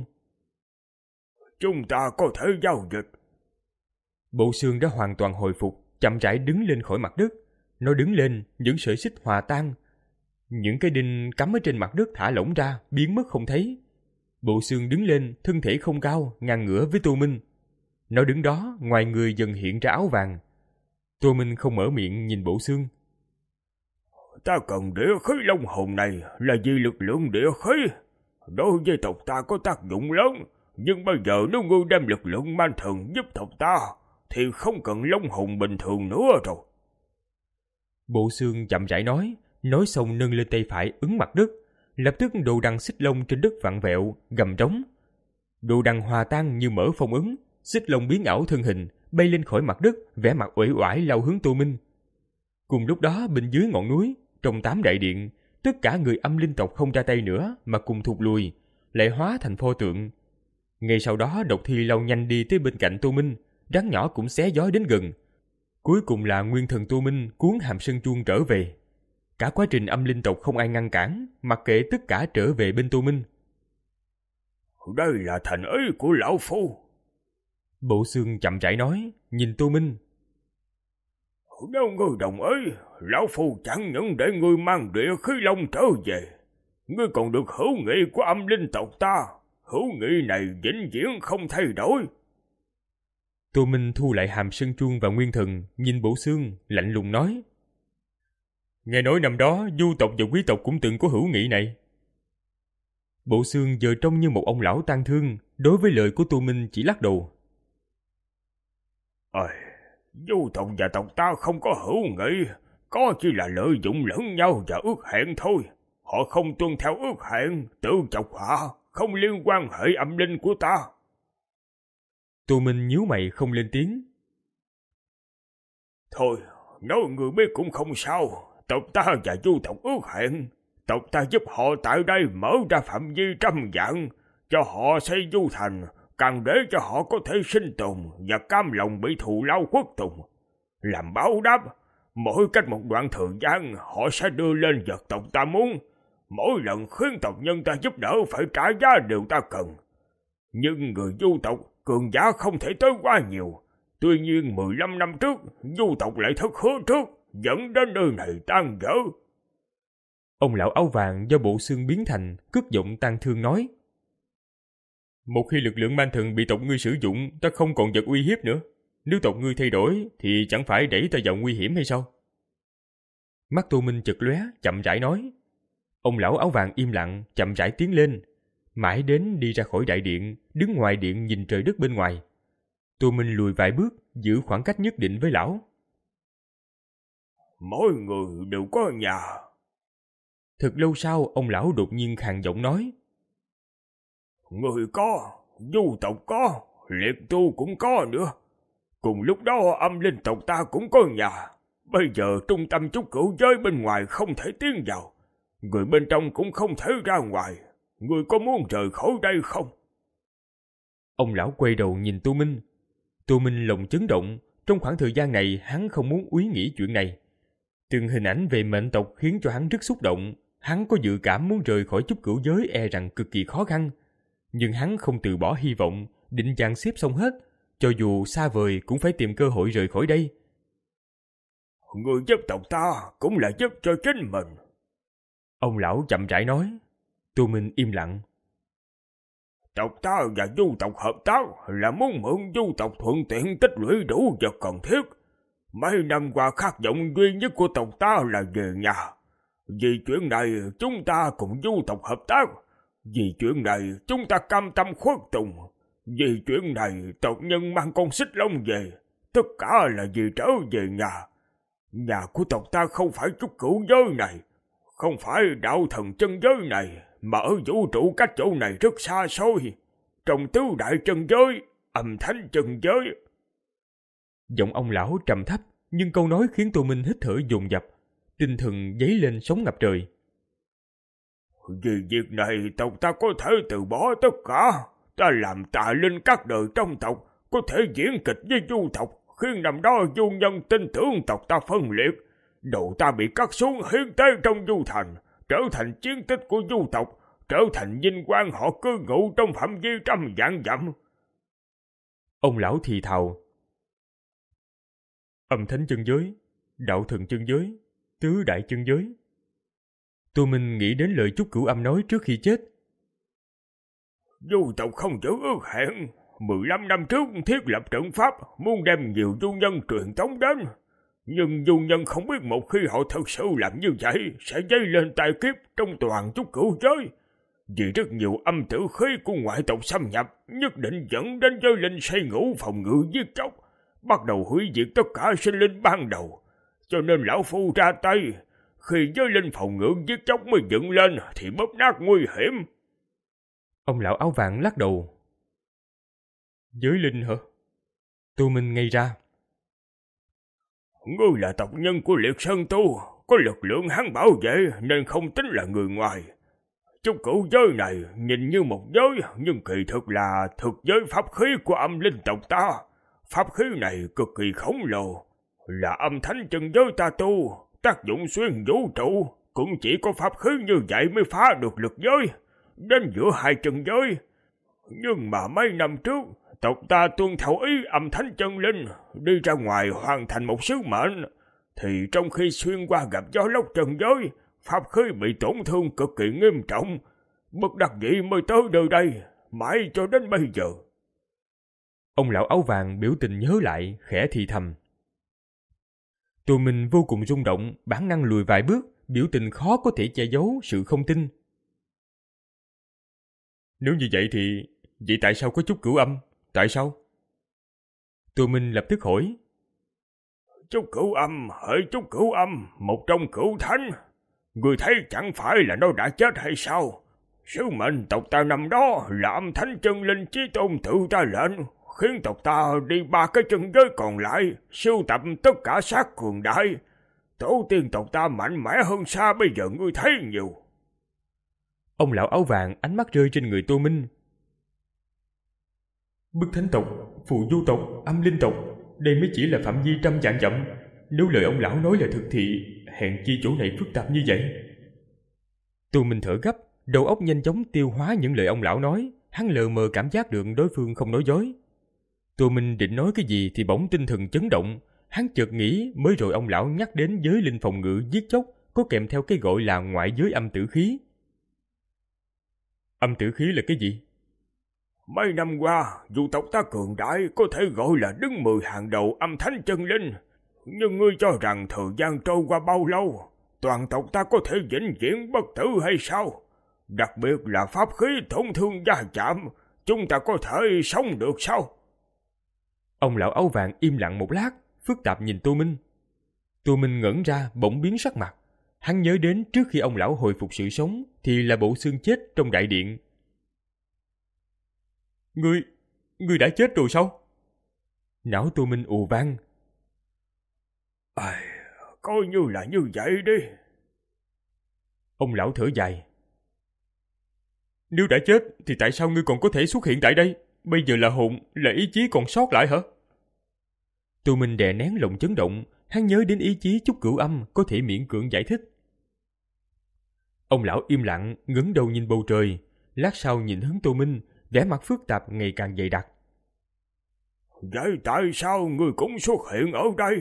Chúng ta có thể giao dịch. Bộ xương đã hoàn toàn hồi phục, chậm rãi đứng lên khỏi mặt đất. Nó đứng lên, những sợi xích hòa tan. Những cái đinh cắm ở trên mặt đất thả lỏng ra, biến mất không thấy. Bộ xương đứng lên, thân thể không cao, ngang ngửa với Tô Minh. Nó đứng đó, ngoài người dần hiện ra áo vàng. Tô Minh không mở miệng nhìn bộ xương. Ta cần địa khí Long Hồn này là vì lực lượng địa khí. Đối với tộc ta có tác dụng lớn, nhưng bây giờ nếu ngươi đem lực lượng Man Thần giúp tộc ta, thì không cần Long Hồn bình thường nữa rồi. Bộ xương chậm rãi nói, nói xong nâng lên tay phải ấn mặt đất. Lập tức đồ đằng xích long trên đất vặn vẹo, gầm trống. Đồ đằng hòa tan như mở phong ấn, xích long biến ảo thân hình, bay lên khỏi mặt đất, vẻ mặt uể oải lao hướng Tô Minh. Cùng lúc đó bên dưới ngọn núi, trong tám đại điện, tất cả người âm linh tộc không ra tay nữa mà cùng thụt lùi, lại hóa thành pho tượng. Ngay sau đó độc thi lao nhanh đi tới bên cạnh Tô Minh, rắn nhỏ cũng xé gió đến gần. Cuối cùng là nguyên thần Tô Minh cuốn hàm sơn chuông trở về. Cả quá trình âm linh tộc không ai ngăn cản, mặc kệ tất cả trở về bên Tô Minh. Đây là thành ý của lão phu. Bộ xương chậm rãi nói, nhìn Tô Minh. Nếu ngươi đồng ý, lão phu chẳng những để ngươi mang địa khí long trở về, ngươi còn được hữu nghị của âm linh tộc ta. Hữu nghị này vĩnh viễn không thay đổi. Tô Minh thu lại hàm sơn chuông và nguyên thần, nhìn bộ xương, lạnh lùng nói. Nghe nói năm đó du tộc và quý tộc cũng từng có hữu nghị này. Bộ xương giờ trông như một ông lão tang thương, đối với lời của Tô Minh chỉ lắc đầu. Ơi, du tộc và tộc ta không có hữu nghị, có chỉ là lợi dụng lẫn nhau và ước hẹn thôi. Họ không tuân theo ước hẹn, tự chọc họa, không liên quan hệ âm linh của ta. Tô Minh nhíu mày không lên tiếng. Thôi, nói người biết cũng không sao. Tộc ta và du tộc ước hẹn. Tộc ta giúp họ tại đây mở ra phạm vi trăm vạn, cho họ xây du thành, càng để cho họ có thể sinh tồn và cam lòng bị thù lao khuất tùng. Làm báo đáp, mỗi cách một đoạn thời gian họ sẽ đưa lên vật tộc ta muốn. Mỗi lần khiến tộc nhân ta giúp đỡ phải trả giá điều ta cần. Nhưng người du tộc cường giả không thể tới quá nhiều. Tuy nhiên mười lăm năm trước, du tộc lại thất hứa trước, dẫn đến nơi này tan vỡ. Ông lão áo vàng do bộ xương biến thành, cất giọng tang thương nói. Một khi lực lượng Man Thần bị tộc ngươi sử dụng, ta không còn vật uy hiếp nữa. Nếu tộc ngươi thay đổi, thì chẳng phải đẩy ta vào nguy hiểm hay sao? Mắt Tô Minh chợt lóe, chậm rãi nói. Ông lão áo vàng im lặng, chậm rãi tiến lên. Mãi đến đi ra khỏi đại điện, đứng ngoài điện nhìn trời đất bên ngoài. Tô Minh lùi vài bước, giữ khoảng cách nhất định với lão. Mỗi người đều có nhà. Thật lâu sau, ông lão đột nhiên khàn giọng nói: Người có, du tộc có, liệt tu cũng có nữa. Cùng lúc đó âm linh tộc ta cũng có nhà. Bây giờ trung tâm trúc cửu giới bên ngoài không thể tiến vào. Người bên trong cũng không thể ra ngoài. Người có muốn rời khỏi đây không? Ông lão quay đầu nhìn Tô Minh. Tô Minh lòng chấn động. Trong khoảng thời gian này hắn không muốn úy nghĩ chuyện này. Từng hình ảnh về mệnh tộc khiến cho hắn rất xúc động. Hắn có dự cảm muốn rời khỏi trúc cửu giới e rằng cực kỳ khó khăn. Nhưng hắn không từ bỏ hy vọng, định dàn xếp xong hết. Cho dù xa vời cũng phải tìm cơ hội rời khỏi đây. Người giúp tộc ta cũng là giúp cho chính mình. Ông lão chậm rãi nói. Tô Minh im lặng. Tộc ta và du tộc hợp tác là muốn mượn du tộc thuận tiện tích lũy đủ vật cần thiết. Mấy năm qua khát vọng duy nhất của tộc ta là về nhà. Vì chuyện này chúng ta cùng du tộc hợp tác. Vì chuyện này chúng ta cam tâm khuất tùng. Vì chuyện này tộc nhân mang con xích long về. Tất cả là vì trở về nhà. Nhà của tộc ta không phải trúc cửu giới này, không phải đạo thần chân giới này, mà ở vũ trụ cách chỗ này rất xa xôi. Trong tứ đại chân giới, âm thánh chân giới. Giọng ông lão trầm thấp, nhưng câu nói khiến Tô Minh hít thở dồn dập, tinh thần dấy lên sóng ngập trời. Vì việc này tộc ta có thể từ bỏ tất cả. Ta làm tà linh các đời trong tộc, có thể diễn kịch với du tộc, khiến năm đó du nhân tin tưởng tộc ta phân liệt. Đầu ta bị cắt xuống hiến tế trong du thành, trở thành chiến tích của du tộc, trở thành vinh quang họ cư ngụ trong phạm vi trăm vạn dặm. Ông lão thì thào. Âm thánh chân giới, đạo thần chân giới, tứ đại chân giới. Tô Minh nghĩ đến lời Trúc Cửu Âm nói trước khi chết. Du tộc không giữ ước hẹn. Mười lăm năm trước thiết lập trận pháp, muốn đem nhiều du nhân truyền tống đến. Nhưng du nhân không biết một khi họ thật sự làm như vậy sẽ dấy lên tai kiếp trong toàn trúc cửu giới. Vì rất nhiều âm tử khí của ngoại tộc xâm nhập, nhất định dẫn đến giới linh xây ngũ phòng ngự giết chóc, bắt đầu hủy diệt tất cả sinh linh ban đầu. Cho nên lão phu ra tay, khi giới linh phòng ngự giết chóc mới dựng lên thì bóp nát nguy hiểm. Ông lão áo vàng lắc đầu. Giới linh hả? Tô Minh ngây ra. Ngươi là tộc nhân của Liệt Sơn Tu, có lực lượng hắn bảo vệ nên không tính là người ngoài. Trúc cửu giới này nhìn như một giới, nhưng kỳ thực là thực giới pháp khí của âm linh tộc ta. Pháp khí này cực kỳ khổng lồ, là âm thánh chân giới ta tu, tác dụng xuyên vũ trụ. Cũng chỉ có pháp khí như vậy mới phá được lực giới, đến giữa hai chân giới. Nhưng mà mấy năm trước, tộc ta tuân theo ý âm thánh chân linh, đi ra ngoài hoàn thành một sứ mệnh, thì trong khi xuyên qua gặp gió lốc trần giới, pháp khí bị tổn thương cực kỳ nghiêm trọng, bất đắc dĩ mới tới nơi đây, mãi cho đến bây giờ. Ông lão áo vàng biểu tình nhớ lại, khẽ thì thầm. Tô Minh vô cùng rung động, bản năng lùi vài bước, biểu tình khó có thể che giấu sự không tin. Nếu như vậy thì, vậy tại sao có Trúc Cửu Âm? Tại sao? Tô Minh lập tức hỏi. Trúc Cửu Âm, hỡi Trúc Cửu Âm, một trong cửu thánh. Người thấy chẳng phải là nó đã chết hay sao? Sứ mệnh tộc ta năm đó là âm thánh chân linh chí tôn tự ra lệnh, khiến tộc ta đi ba cái chân giới còn lại, sưu tập tất cả sát cường đại. Tổ tiên tộc ta mạnh mẽ hơn xa bây giờ ngươi thấy nhiều. Ông lão áo vàng ánh mắt rơi trên người Tô Minh. Bức thánh tộc, phù du tộc, âm linh tộc, đây mới chỉ là phạm vi trăm vạn dặm. Nếu lời ông lão nói là thực thì, hèn chi chỗ này phức tạp như vậy. Tô Minh thở gấp, đầu óc nhanh chóng tiêu hóa những lời ông lão nói. Hắn lờ mờ cảm giác được đối phương không nói dối. Tô Minh định nói cái gì thì bỗng tinh thần chấn động. Hắn chợt nghĩ mới rồi ông lão nhắc đến giới linh phòng ngự giết chóc có kèm theo cái gọi là ngoại giới âm tử khí. Âm tử khí là cái gì? Mấy năm qua, dù tộc ta cường đại có thể gọi là đứng mười hàng đầu âm thánh chân linh. Nhưng ngươi cho rằng thời gian trôi qua bao lâu, toàn tộc ta có thể vĩnh viễn bất tử hay sao? Đặc biệt là pháp khí tổn thương da chạm, chúng ta có thể sống được sao? Ông lão áo vàng im lặng một lát, phức tạp nhìn Tô Minh. Tô Minh ngẩn ra bỗng biến sắc mặt. Hắn nhớ đến trước khi ông lão hồi phục sự sống thì là bộ xương chết trong đại điện. Ngươi, ngươi đã chết rồi sao? Não Tô Minh ù vang. À, coi như là như vậy đi. Ông lão thở dài. Nếu đã chết thì tại sao ngươi còn có thể xuất hiện tại đây? Bây giờ là hồn, là ý chí còn sót lại hả? Tô Minh đè nén lòng chấn động, hắn nhớ đến ý chí Chúc Cửu Âm có thể miễn cưỡng giải thích. Ông lão im lặng, ngẩng đầu nhìn bầu trời, lát sau nhìn hướng Tô Minh, vẻ mặt phức tạp ngày càng dày đặc. Vậy tại sao ngươi cũng xuất hiện ở đây?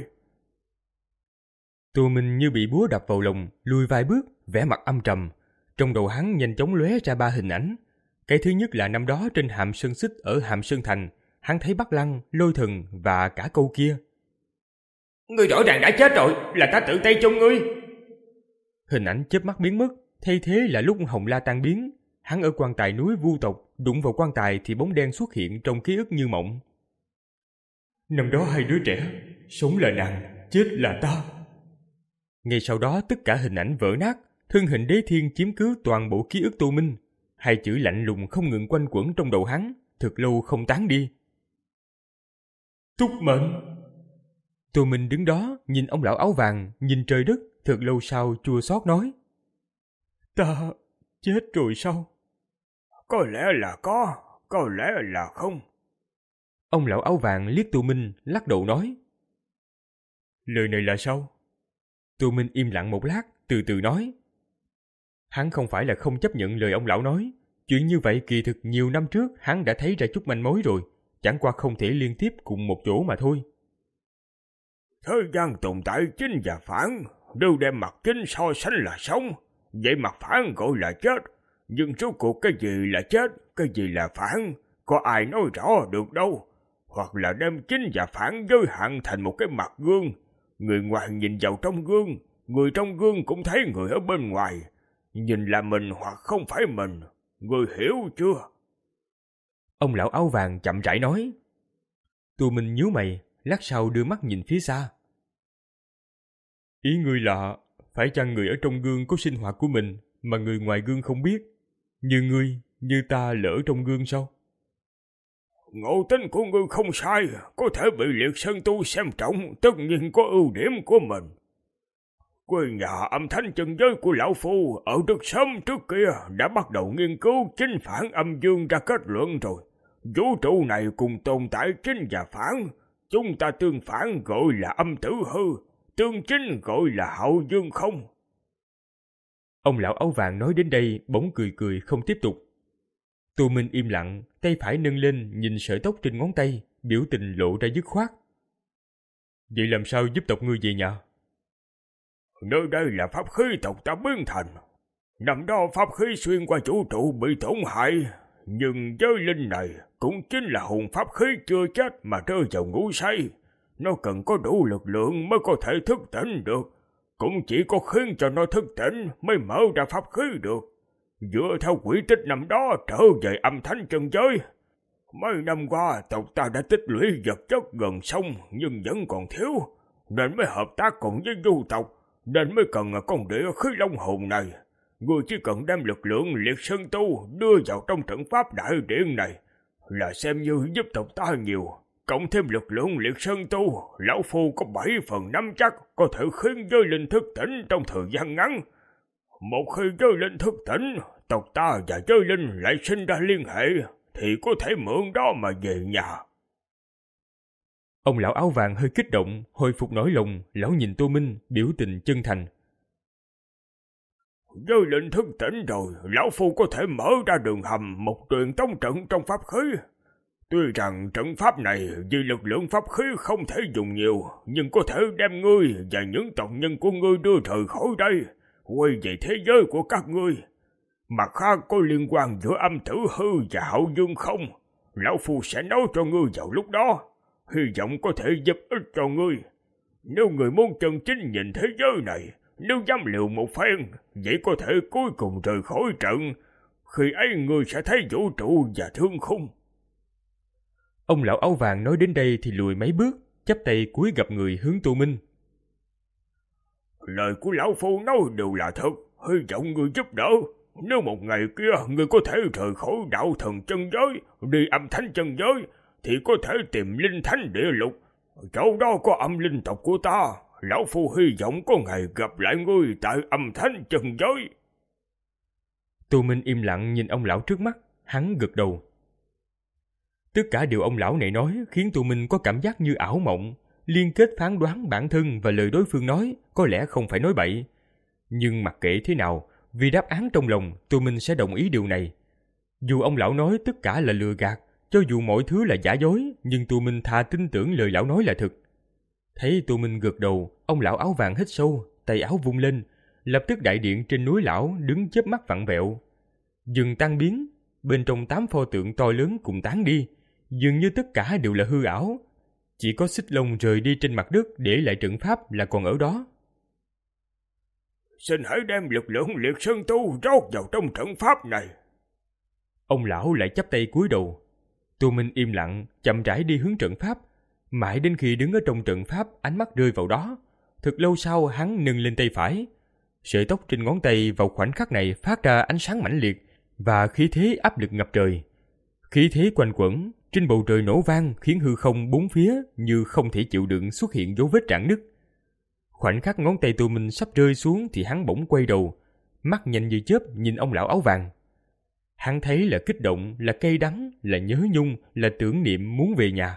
Tô Minh như bị búa đập vào lòng, lùi vài bước, vẻ mặt âm trầm. Trong đầu hắn nhanh chóng lóe ra ba hình ảnh. Cái thứ nhất là năm đó trên Hàm Sơn Xích ở Hàm Sơn Thành, hắn thấy Bắc Lăng, Lôi Thần và cả câu kia. Ngươi rõ ràng đã chết rồi, là ta tự tay chôn ngươi. Hình ảnh chớp mắt biến mất, thay thế là lúc Hồng La tan biến. Hắn ở quan tài núi Vu Tộc, đụng vào quan tài thì bóng đen xuất hiện trong ký ức như mộng. Năm đó hai đứa trẻ, sống là nàng, chết là ta. Ngay sau đó tất cả hình ảnh vỡ nát, thân hình Đế Thiên chiếm cứ toàn bộ ký ức Tô Minh. Hai chữ lạnh lùng không ngừng quanh quẩn trong đầu hắn, thật lâu không tán đi. Túc mệnh. Tô Minh đứng đó, nhìn ông lão áo vàng, nhìn trời đất, thật lâu sau chua xót nói. Ta chết rồi sao? Có lẽ là có, có lẽ là không. Ông lão áo vàng liếc Tô Minh, lắc đầu nói. Lời này là sao? Tô Minh im lặng một lát, từ từ nói. Hắn không phải là không chấp nhận lời ông lão nói. Chuyện như vậy kỳ thực nhiều năm trước hắn đã thấy ra chút manh mối rồi, chẳng qua không thể liên tiếp cùng một chỗ mà thôi. Thời gian tồn tại chính và phản đều đem mặt chính so sánh là sống, vậy mặt phản gọi là chết. Nhưng rốt cuộc cái gì là chết, cái gì là phản, có ai nói rõ được đâu. Hoặc là đem chính và phản giới hạn thành một cái mặt gương. Người ngoài nhìn vào trong gương, người trong gương cũng thấy người ở bên ngoài. Nhìn là mình hoặc không phải mình, người hiểu chưa? Ông lão áo vàng chậm rãi nói. Tô Minh nhíu mày, lát sau đưa mắt nhìn phía xa. Ý ngươi là, phải chăng người ở trong gương có sinh hoạt của mình mà người ngoài gương không biết? Như ngươi, như ta lỡ trong gương sao? Ngộ tính của ngươi không sai, có thể bị liệt sơn tu xem trọng, tất nhiên có ưu điểm của mình. Quê nhà âm thanh chân giới của lão phu ở rất sớm trước kia đã bắt đầu nghiên cứu chính phản âm dương ra kết luận rồi. Vũ trụ này cùng tồn tại chính và phản, chúng ta tương phản gọi là âm tử hư, tương chính gọi là hậu dương không. Ông lão áo vàng nói đến đây bỗng cười cười không tiếp tục. Tô Minh im lặng, tay phải nâng lên nhìn sợi tóc trên ngón tay, biểu tình lộ ra dứt khoát. Vậy làm sao giúp tộc ngươi về nhà? Nơi đây là pháp khí tộc ta biến thành. Năm đó pháp khí xuyên qua vũ trụ bị tổn hại, nhưng giới linh này cũng chính là hồn pháp khí chưa chết mà rơi vào ngủ say. Nó cần có đủ lực lượng mới có thể thức tỉnh được. Cũng chỉ có khiến cho nó thức tỉnh mới mở ra pháp khí được. Dựa theo quỹ tích năm đó trở về âm thánh chân giới. Mấy năm qua tộc ta đã tích lũy vật chất gần xong nhưng vẫn còn thiếu, nên mới hợp tác cùng với du tộc, nên mới cần con địa khí long hồn này. Ngươi chỉ cần đem lực lượng liệt sơn tu đưa vào trong trận pháp đại điện này là xem như giúp tộc ta nhiều. Cộng thêm lực lượng liệt sơn tu, lão phu có bảy phần năm chắc có thể khiến giới linh thức tỉnh trong thời gian ngắn. Một khi giới linh thức tỉnh, tộc ta và giới linh lại sinh ra liên hệ, thì có thể mượn đó mà về nhà. Ông lão áo vàng hơi kích động, hồi phục nỗi lòng, lão nhìn Tô Minh, biểu tình chân thành. Giới linh thức tỉnh rồi, lão phu có thể mở ra đường hầm một truyền tống trận trong pháp khí. Tuy rằng trận pháp này vì lực lượng pháp khí không thể dùng nhiều, nhưng có thể đem ngươi và những tộc nhân của ngươi đưa rời khỏi đây, quay về thế giới của các ngươi. Mặt khác có liên quan giữa âm tử hư và hậu dương không, lão phu sẽ nói cho ngươi vào lúc đó, hy vọng có thể giúp ích cho ngươi. Nếu người muốn chân chính nhìn thế giới này, nếu dám liều một phen, vậy có thể cuối cùng rời khỏi trận, khi ấy ngươi sẽ thấy vũ trụ và thương khung. Ông lão áo vàng nói đến đây thì lùi mấy bước, chắp tay cúi gập người hướng Tô Minh. Lời của lão phu nói đều là thật, hy vọng ngươi giúp đỡ. Nếu một ngày kia ngươi có thể rời khỏi đạo thần chân giới, đi âm thánh chân giới, thì có thể tìm linh thánh địa lục. Chỗ đó có âm linh tộc của ta. Lão phu hy vọng có ngày gặp lại ngươi tại âm thánh chân giới. Tô Minh im lặng nhìn ông lão trước mắt, hắn gật đầu. Tất cả điều ông lão này nói khiến Tô Minh có cảm giác như ảo mộng, liên kết phán đoán bản thân và lời đối phương nói có lẽ không phải nói bậy. Nhưng mặc kệ thế nào, vì đáp án trong lòng, Tô Minh sẽ đồng ý điều này. Dù ông lão nói tất cả là lừa gạt, cho dù mọi thứ là giả dối, nhưng Tô Minh thà tin tưởng lời lão nói là thực. Thấy Tô Minh gật đầu, ông lão áo vàng hít sâu, tay áo vung lên, lập tức đại điện trên núi lão đứng chớp mắt vặn vẹo. Dừng tan biến, bên trong tám pho tượng to lớn cùng tán đi, dường như tất cả đều là hư ảo. Chỉ có Xích Long rời đi trên mặt đất để lại trận pháp là còn ở đó. Xin hãy đem lực lượng liệt sơn tu rót vào trong trận pháp này. Ông lão lại chắp tay cúi đầu. Tô Minh im lặng, chậm rãi đi hướng trận pháp. Mãi đến khi đứng ở trong trận pháp, ánh mắt rơi vào đó. Thật lâu sau hắn nâng lên tay phải. Sợi tóc trên ngón tay vào khoảnh khắc này phát ra ánh sáng mãnh liệt và khí thế áp lực ngập trời. Khí thế quanh quẩn, trên bầu trời nổ vang khiến hư không bốn phía như không thể chịu đựng xuất hiện dấu vết rạn nứt. Khoảnh khắc ngón tay Tô Minh sắp rơi xuống thì hắn bỗng quay đầu, mắt nhanh như chớp nhìn ông lão áo vàng. Hắn thấy là kích động, là cay đắng, là nhớ nhung, là tưởng niệm muốn về nhà.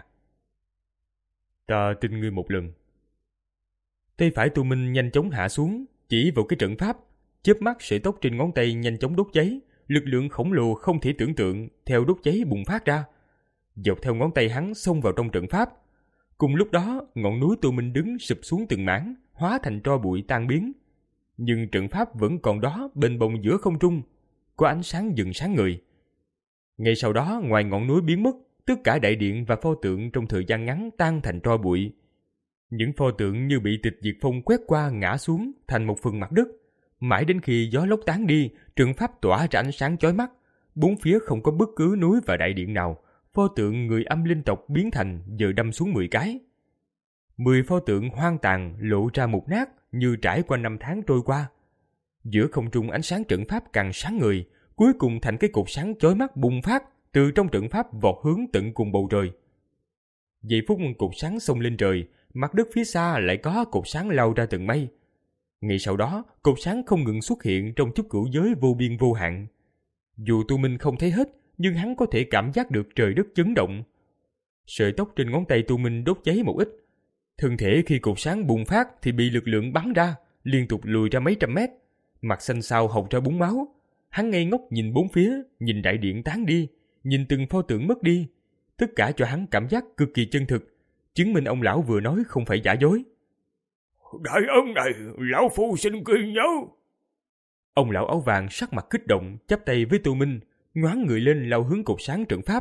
Ta tin ngươi một lần. Tay phải Tô Minh nhanh chóng hạ xuống, chỉ vào cái trận pháp, chớp mắt sợi tóc trên ngón tay nhanh chóng đốt cháy, lực lượng khổng lồ không thể tưởng tượng theo đốt cháy bùng phát ra, dọc theo ngón tay hắn xông vào trong trận pháp. Cùng lúc đó, ngọn núi Tô Minh đứng sụp xuống từng mảng, hóa thành tro bụi tan biến. Nhưng trận pháp vẫn còn đó bềnh bồng giữa không trung, có ánh sáng dần sáng ngời. Ngay sau đó, ngoài ngọn núi biến mất, tất cả đại điện và pho tượng trong thời gian ngắn tan thành tro bụi. Những pho tượng như bị tịch diệt phong quét qua ngã xuống thành một phần mặt đất. Mãi đến khi gió lốc tán đi, trận pháp tỏa ra ánh sáng chói mắt. Bốn phía không có bất cứ núi và đại điện nào. Pho tượng người âm linh tộc biến thành giờ đâm xuống mười cái. Mười pho tượng hoang tàn lộ ra mục nát như trải qua năm tháng trôi qua. Giữa không trung ánh sáng trận pháp càng sáng ngời, cuối cùng thành cái cột sáng chói mắt bùng phát từ trong trận pháp vọt hướng tận cùng bầu trời. Giây phút cột sáng xông lên trời, mặt đất phía xa lại có cột sáng lao ra tầng mây. Ngay sau đó, cột sáng không ngừng xuất hiện trong chút cửu giới vô biên vô hạn. Dù Tô Minh không thấy hết, nhưng hắn có thể cảm giác được trời đất chấn động. Sợi tóc trên ngón tay Tô Minh đốt cháy một ít. Thân thể khi cột sáng bùng phát thì bị lực lượng bắn ra, liên tục lùi ra mấy trăm mét. Mặt xanh xao hộc ra búng máu. Hắn ngây ngốc nhìn bốn phía, nhìn đại điện tán đi, nhìn từng pho tượng mất đi. Tất cả cho hắn cảm giác cực kỳ chân thực, chứng minh ông lão vừa nói không phải giả dối. Đại ân này, lão phu xin ghi nhớ. Ông lão áo vàng sắc mặt kích động, chắp tay với Tô Minh, nhoáng người lên lao hướng cột sáng trận pháp.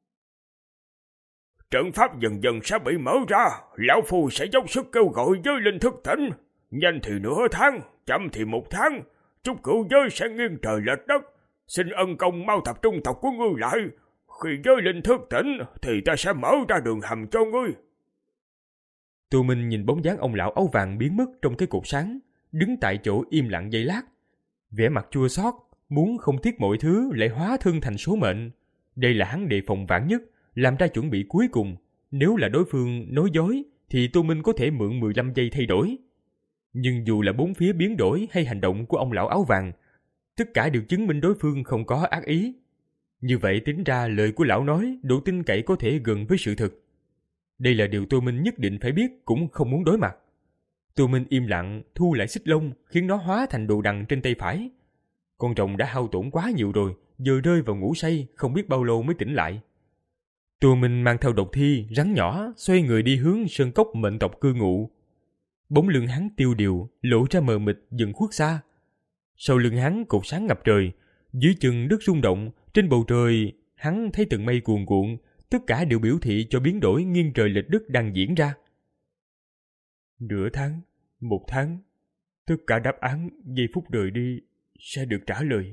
Trận pháp dần dần sẽ bị mở ra, lão phu sẽ dốc sức kêu gọi giới linh thức tỉnh. Nhanh thì nửa tháng, chậm thì một tháng, chúc cửu giới sẽ nghiêng trời lệch đất. Xin ân công mau tập trung tộc của ngươi lại. Khi giới linh thức tỉnh thì ta sẽ mở ra đường hầm cho ngươi. Tô Minh nhìn bóng dáng ông lão áo vàng biến mất trong cái cột sáng, đứng tại chỗ im lặng giây lát, vẻ mặt chua xót, muốn không tiếc mọi thứ lại hóa thân thành số mệnh. Đây là hắn đề phòng vạn nhất, làm ra chuẩn bị cuối cùng. Nếu là đối phương nói dối thì Tô Minh có thể mượn mười lăm giây thay đổi. Nhưng dù là bốn phía biến đổi hay hành động của ông lão áo vàng, tất cả đều chứng minh đối phương không có ác ý. Như vậy tính ra lời của lão nói độ tin cậy có thể gần với sự thực. Đây là điều Tô Minh nhất định phải biết, cũng không muốn đối mặt. Tô Minh im lặng thu lại xích lông, khiến nó hóa thành đồ đằng trên tay phải. Con rồng đã hao tổn quá nhiều rồi, giờ rơi vào ngủ say, không biết bao lâu mới tỉnh lại. Tô Minh mang theo độc thi, rắn nhỏ, xoay người đi hướng sơn cốc mệnh tộc cư ngụ. Bóng lưng hắn tiêu điều, lộ ra mờ mịt dần khuất xa. Sau lưng hắn cột sáng ngập trời, dưới chân đất rung động, trên bầu trời hắn thấy từng mây cuồn cuộn, tất cả đều biểu thị cho biến đổi nghiêng trời lệch đất đang diễn ra. Nửa tháng, một tháng, tất cả đáp án giây phút rời đi sẽ được trả lời.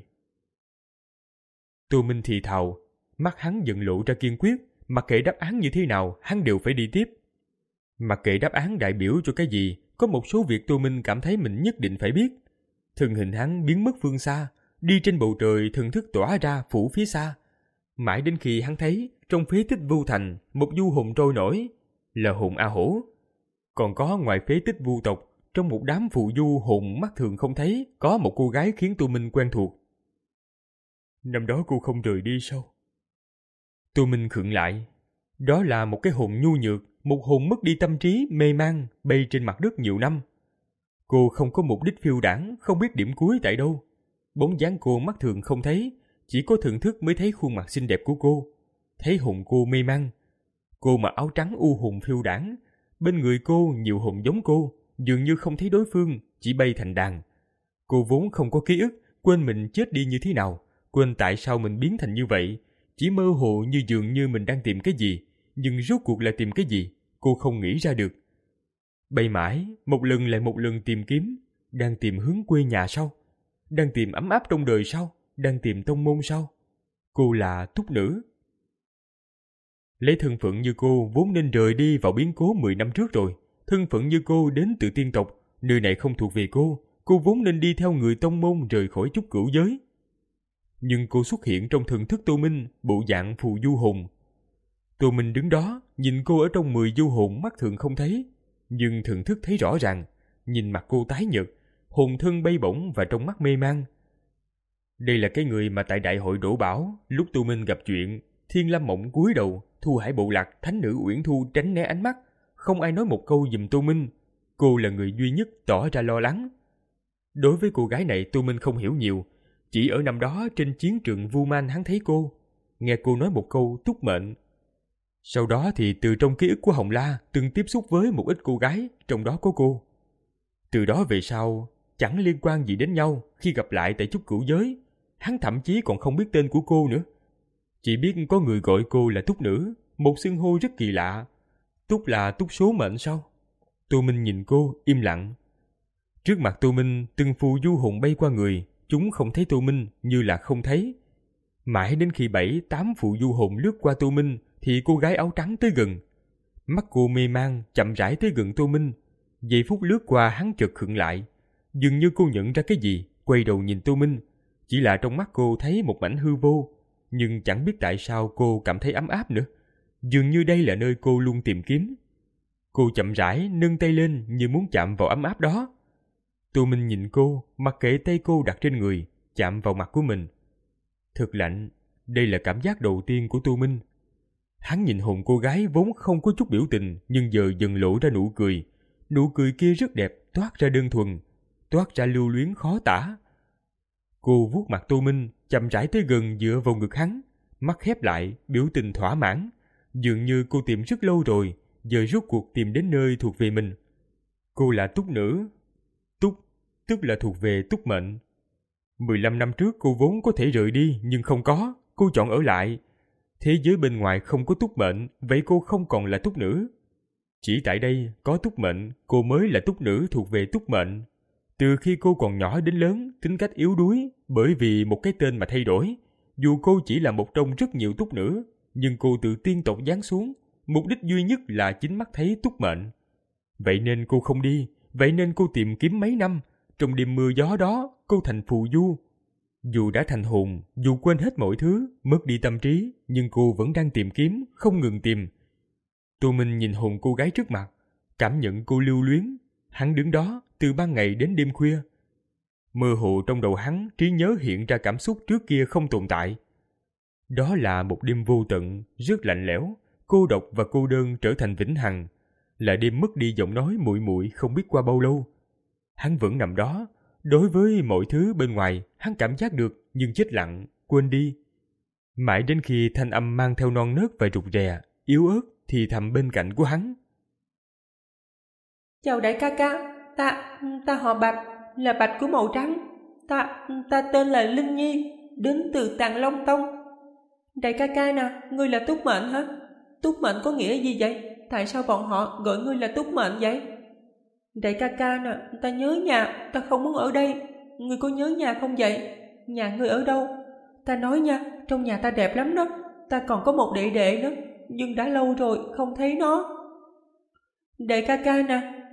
Tô Minh thì thào, mắt hắn dần lộ ra kiên quyết, mặc kệ đáp án như thế nào hắn đều phải đi tiếp. Mặc kệ đáp án đại biểu cho cái gì, có một số việc Tô Minh cảm thấy mình nhất định phải biết. Thân hình hắn biến mất phương xa, đi trên bầu trời thần thức tỏa ra phủ phía xa. Mãi đến khi hắn thấy trong phế tích Vu Thành một du hồn trôi nổi, là hồn A Hổ. Còn có ngoài phế tích Vu tộc, trong một đám phù du hồn mắt thường không thấy, có một cô gái khiến Tô Minh quen thuộc. Năm đó cô không rời đi sao? Tô Minh khựng lại. Đó là một cái hồn nhu nhược, một hồn mất đi tâm trí, mê man, bay trên mặt đất nhiều năm. Cô không có mục đích phiêu đãng, không biết điểm cuối tại đâu. Bóng dáng cô mắt thường không thấy, chỉ có thưởng thức mới thấy khuôn mặt xinh đẹp của cô. Thấy hồn cô mê man. Cô mặc áo trắng u hồn phiêu đãng, bên người cô nhiều hồn giống cô, dường như không thấy đối phương, chỉ bay thành đàn. Cô vốn không có ký ức, quên mình chết đi như thế nào, quên tại sao mình biến thành như vậy, chỉ mơ hồ như dường như mình đang tìm cái gì, nhưng rốt cuộc là tìm cái gì, cô không nghĩ ra được. Bay mãi, một lần lại một lần tìm kiếm, đang tìm hướng quê nhà sao? Đang tìm ấm áp trong đời sao? Đang tìm tông môn sao? Cô là túc nữ. Lấy thân phận như cô vốn nên rời đi vào biến cố mười năm trước rồi. Thân phận như cô đến từ tiên tộc, nơi này không thuộc về cô, cô vốn nên đi theo người tông môn rời khỏi Trúc Cửu giới. Nhưng cô xuất hiện trong thần thức Tô Minh, bộ dạng phù du hồn. Tô Minh đứng đó, nhìn cô ở trong mười du hồn mắt thường không thấy, nhưng thần thức thấy rõ ràng, nhìn mặt cô tái nhợt, hồn thân bay bổng và trong mắt mê man. Đây là cái người mà tại đại hội đổ bảo, lúc Tô Minh gặp chuyện, Thiên Lam Mộng cúi đầu, Thu Hải Bộ Lạc, Thánh nữ Uyển Thu tránh né ánh mắt, không ai nói một câu giùm Tô Minh. Cô là người duy nhất tỏ ra lo lắng. Đối với cô gái này Tô Minh không hiểu nhiều, chỉ ở năm đó trên chiến trường Vu Man hắn thấy cô, nghe cô nói một câu túc mệnh. Sau đó thì từ trong ký ức của Hồng La từng tiếp xúc với một ít cô gái, trong đó có cô. Từ đó về sau, chẳng liên quan gì đến nhau, khi gặp lại tại Trúc Cửu giới, hắn thậm chí còn không biết tên của cô nữa. Chỉ biết có người gọi cô là túc nữ, một xưng hô rất kỳ lạ. Túc là túc số mệnh sao? Tô Minh nhìn cô, im lặng. Trước mặt Tô Minh, từng phù du hồn bay qua người, chúng không thấy Tô Minh như là không thấy. Mãi đến khi bảy, tám phù du hồn lướt qua Tô Minh, thì cô gái áo trắng tới gần. Mắt cô mê man, chậm rãi tới gần Tô Minh. Giây phút lướt qua hắn chợt khựng lại. Dường như cô nhận ra cái gì, quay đầu nhìn Tô Minh. Chỉ là trong mắt cô thấy một mảnh hư vô, nhưng chẳng biết tại sao cô cảm thấy ấm áp nữa. Dường như đây là nơi cô luôn tìm kiếm. Cô chậm rãi nâng tay lên như muốn chạm vào ấm áp đó. Tô Minh nhìn cô, mặc kệ tay cô đặt trên người, chạm vào mặt của mình. Thật lạnh, đây là cảm giác đầu tiên của Tô Minh. Hắn nhìn hồn cô gái vốn không có chút biểu tình, nhưng giờ dần lộ ra nụ cười. Nụ cười kia rất đẹp, toát ra đơn thuần, toát ra lưu luyến khó tả. Cô vuốt mặt Tô Minh, chậm rãi tới gần dựa vào ngực hắn, mắt khép lại, biểu tình thỏa mãn. Dường như cô tìm rất lâu rồi, giờ rốt cuộc tìm đến nơi thuộc về mình. Cô là túc nữ. Túc, tức là thuộc về túc mệnh. mười lăm năm trước cô vốn có thể rời đi, nhưng không có, cô chọn ở lại. Thế giới bên ngoài không có túc mệnh, vậy cô không còn là túc nữ. Chỉ tại đây có túc mệnh, cô mới là túc nữ thuộc về túc mệnh. Từ khi cô còn nhỏ đến lớn, tính cách yếu đuối, bởi vì một cái tên mà thay đổi. Dù cô chỉ là một trong rất nhiều túc nữ, nhưng cô từ tiên tộc giáng xuống, mục đích duy nhất là chính mắt thấy túc mệnh. Vậy nên cô không đi, vậy nên cô tìm kiếm mấy năm, trong đêm mưa gió đó, cô thành phù du. Dù đã thành hồn, dù quên hết mọi thứ, mất đi tâm trí, nhưng cô vẫn đang tìm kiếm, không ngừng tìm. Tô Minh nhìn hồn cô gái trước mặt, cảm nhận cô lưu luyến. Hắn đứng đó, từ ban ngày đến đêm khuya. Mơ hồ trong đầu hắn, trí nhớ hiện ra cảm xúc trước kia không tồn tại. Đó là một đêm vô tận, rất lạnh lẽo, cô độc và cô đơn trở thành vĩnh hằng. Là đêm mất đi giọng nói muội muội không biết qua bao lâu. Hắn vẫn nằm đó, đối với mọi thứ bên ngoài, hắn cảm giác được nhưng chết lặng, quên đi. Mãi đến khi thanh âm mang theo non nớt và rụt rè, yếu ớt thì thầm bên cạnh của hắn. Chào đại ca ca, ta, ta họ Bạch, là Bạch của màu trắng. Ta, ta tên là Linh Nhi, đến từ Tàng Long Tông. Đại ca ca nè, ngươi là túc mệnh hả? Túc mệnh có nghĩa gì vậy? Tại sao bọn họ gọi ngươi là túc mệnh vậy? Đại ca ca nè, ta nhớ nhà, ta không muốn ở đây. Ngươi có nhớ nhà không vậy? Nhà ngươi ở đâu? Ta nói nha, trong nhà ta đẹp lắm đó. Ta còn có một đệ đệ nữa, nhưng đã lâu rồi không thấy nó. Đại ca ca nè,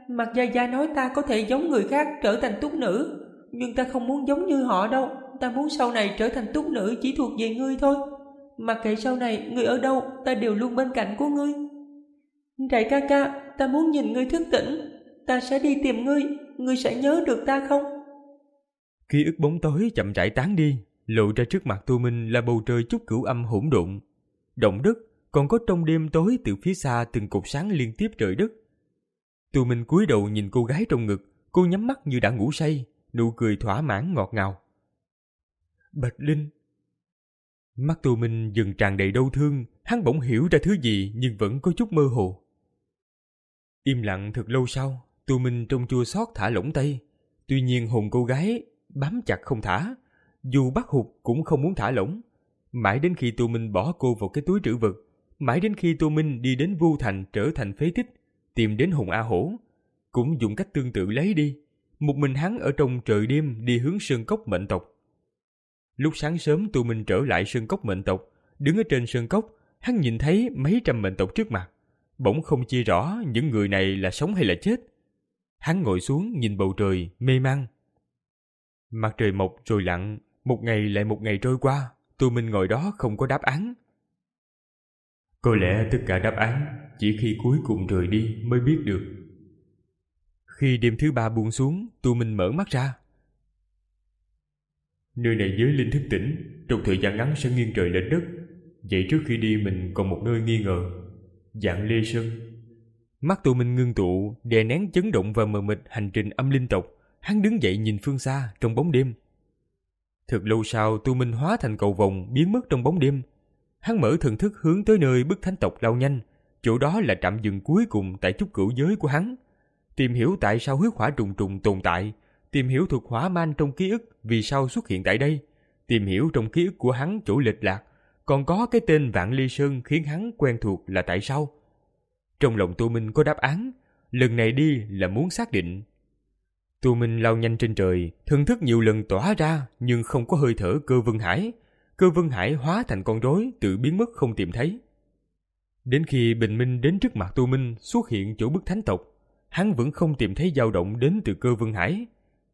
Mặt Gia Gia nói ta có thể giống người khác trở thành túc nữ, nhưng ta không muốn giống như họ đâu. Ta muốn sau này trở thành túc nữ chỉ thuộc về ngươi thôi. Mặc kệ sau này ngươi ở đâu, ta đều luôn bên cạnh của ngươi. Đại ca ca, ta muốn nhìn ngươi thức tỉnh. Ta sẽ đi tìm ngươi, ngươi sẽ nhớ được ta không? Ký ức bóng tối chậm rãi tán đi, lộ ra trước mặt Tô Minh là bầu trời chút cửu âm hỗn độn, động đất, còn có trong đêm tối từ phía xa từng cột sáng liên tiếp trời đất. Tô Minh cúi đầu nhìn cô gái trong ngực, cô nhắm mắt như đã ngủ say, nụ cười thỏa mãn ngọt ngào. Bạch Linh. Mắt Tô Minh dần tràn đầy đau thương, hắn bỗng hiểu ra thứ gì nhưng vẫn có chút mơ hồ. Im lặng thật lâu sau, Tô Minh trông chua xót thả lỏng tay. Tuy nhiên hồn cô gái bám chặt không thả, dù bắt hụt cũng không muốn thả lỏng. Mãi đến khi Tô Minh bỏ cô vào cái túi trữ vật, mãi đến khi Tô Minh đi đến Vu Thành trở thành phế tích, tìm đến hồn A Hổ, cũng dùng cách tương tự lấy đi. Một mình hắn ở trong trời đêm đi hướng sơn cốc mệnh tộc. Lúc sáng sớm Tô Minh trở lại sơn cốc mệnh tộc, đứng ở trên sơn cốc, hắn nhìn thấy mấy trăm mệnh tộc trước mặt, bỗng không chia rõ những người này là sống hay là chết. Hắn ngồi xuống nhìn bầu trời mê man. Mặt trời mọc rồi lặn, một ngày lại một ngày trôi qua, Tô Minh ngồi đó không có đáp án. Có lẽ tất cả đáp án chỉ khi cuối cùng rời đi mới biết được. Khi đêm thứ ba buông xuống, Tô Minh mở mắt ra. Nơi này giới linh thức tỉnh, trong thời gian ngắn sẽ nghiêng trời lệch đất. Vậy trước khi đi mình còn một nơi nghi ngờ. Dạng Lê Sơn. Mắt Tô Minh ngưng tụ, đè nén chấn động và mờ mịt hành trình âm linh tộc. Hắn đứng dậy nhìn phương xa trong bóng đêm. Thật lâu sau, Tô Minh hóa thành cầu vồng biến mất trong bóng đêm. Hắn mở thần thức hướng tới nơi bức thánh tộc lao nhanh. Chỗ đó là trạm dừng cuối cùng tại trúc cửu giới của hắn. Tìm hiểu tại sao huyết hỏa trùng trùng tồn tại. Tìm hiểu thuật hỏa man trong ký ức vì sao xuất hiện tại đây. Tìm hiểu trong ký ức của hắn chỗ lệch lạc. Còn có cái tên Vạn Ly Sơn khiến hắn quen thuộc là tại sao. Trong lòng Tô Minh có đáp án. Lần này đi là muốn xác định. Tô Minh lao nhanh trên trời, thần thức nhiều lần tỏa ra nhưng không có hơi thở Cơ Vân Hải. Cơ Vân Hải hóa thành con rối tự biến mất không tìm thấy. Đến khi bình minh đến trước mặt Tô Minh xuất hiện chỗ bức thánh tộc, hắn vẫn không tìm thấy dao động đến từ Cơ Vân Hải.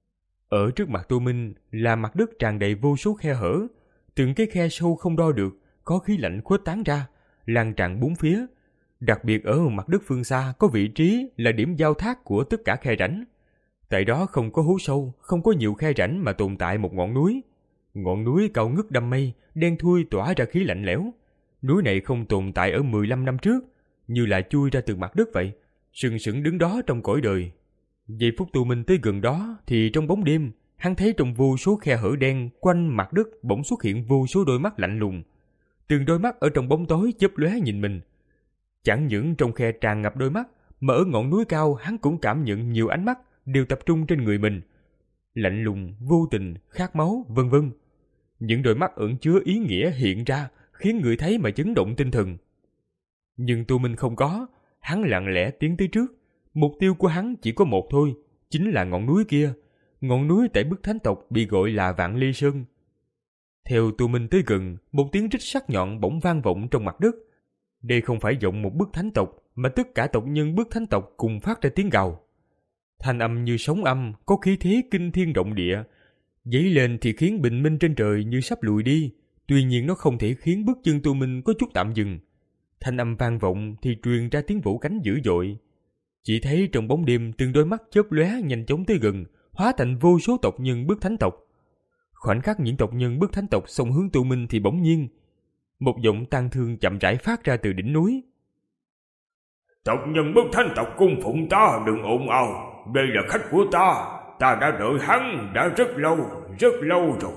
Ở trước mặt Tô Minh là mặt đất tràn đầy vô số khe hở, từng cái khe sâu không đo được, có khí lạnh khuếch tán ra, lan tràn bốn phía. Đặc biệt ở mặt đất phương xa có vị trí là điểm giao thác của tất cả khe rãnh. Tại đó không có hố sâu, không có nhiều khe rãnh mà tồn tại một ngọn núi. Ngọn núi cao ngất đăm mây, đen thui tỏa ra khí lạnh lẽo. Núi này không tồn tại ở mười lăm năm trước, như là chui ra từ mặt đất vậy, sừng sững đứng đó trong cõi đời. Giây phút Tô Minh tới gần đó thì trong bóng đêm, hắn thấy trong vô số khe hở đen quanh mặt đất bỗng xuất hiện vô số đôi mắt lạnh lùng. Từng đôi mắt ở trong bóng tối chớp lóe nhìn mình. Chẳng những trong khe tràn ngập đôi mắt, mà ở ngọn núi cao hắn cũng cảm nhận nhiều ánh mắt đều tập trung trên người mình. Lạnh lùng, vô tình, khát máu, vân vân. Những đôi mắt ẩn chứa ý nghĩa hiện ra, khiến người thấy mà chấn động tinh thần. Nhưng Tô Minh không có, hắn lặng lẽ tiến tới trước. Mục tiêu của hắn chỉ có một thôi, chính là ngọn núi kia. Ngọn núi tại bức thánh tộc bị gọi là Vạn Ly Sơn. Theo Tô Minh tới gần, một tiếng rít sắc nhọn bỗng vang vọng trong mặt đất. Đây không phải giọng một bức thánh tộc, mà tất cả tộc nhân bức thánh tộc cùng phát ra tiếng gào. Thanh âm như sóng âm, có khí thế kinh thiên động địa. Dấy lên thì khiến bình minh trên trời như sắp lùi đi. Tuy nhiên nó không thể khiến bước chân Tô Minh có chút tạm dừng. Thanh âm vang vọng thì truyền ra tiếng vỗ cánh dữ dội. Chỉ thấy trong bóng đêm từng đôi mắt chớp lóe nhanh chóng tới gần, hóa thành vô số tộc nhân bức thánh tộc. Khoảnh khắc những tộc nhân bức thánh tộc xông hướng Tô Minh thì bỗng nhiên một giọng tang thương chậm rãi phát ra từ đỉnh núi. Tộc nhân bức thánh tộc cung phụng ta, đừng ồn ào. Đây là khách của ta. Ta đã đợi hắn đã rất lâu, rất lâu rồi.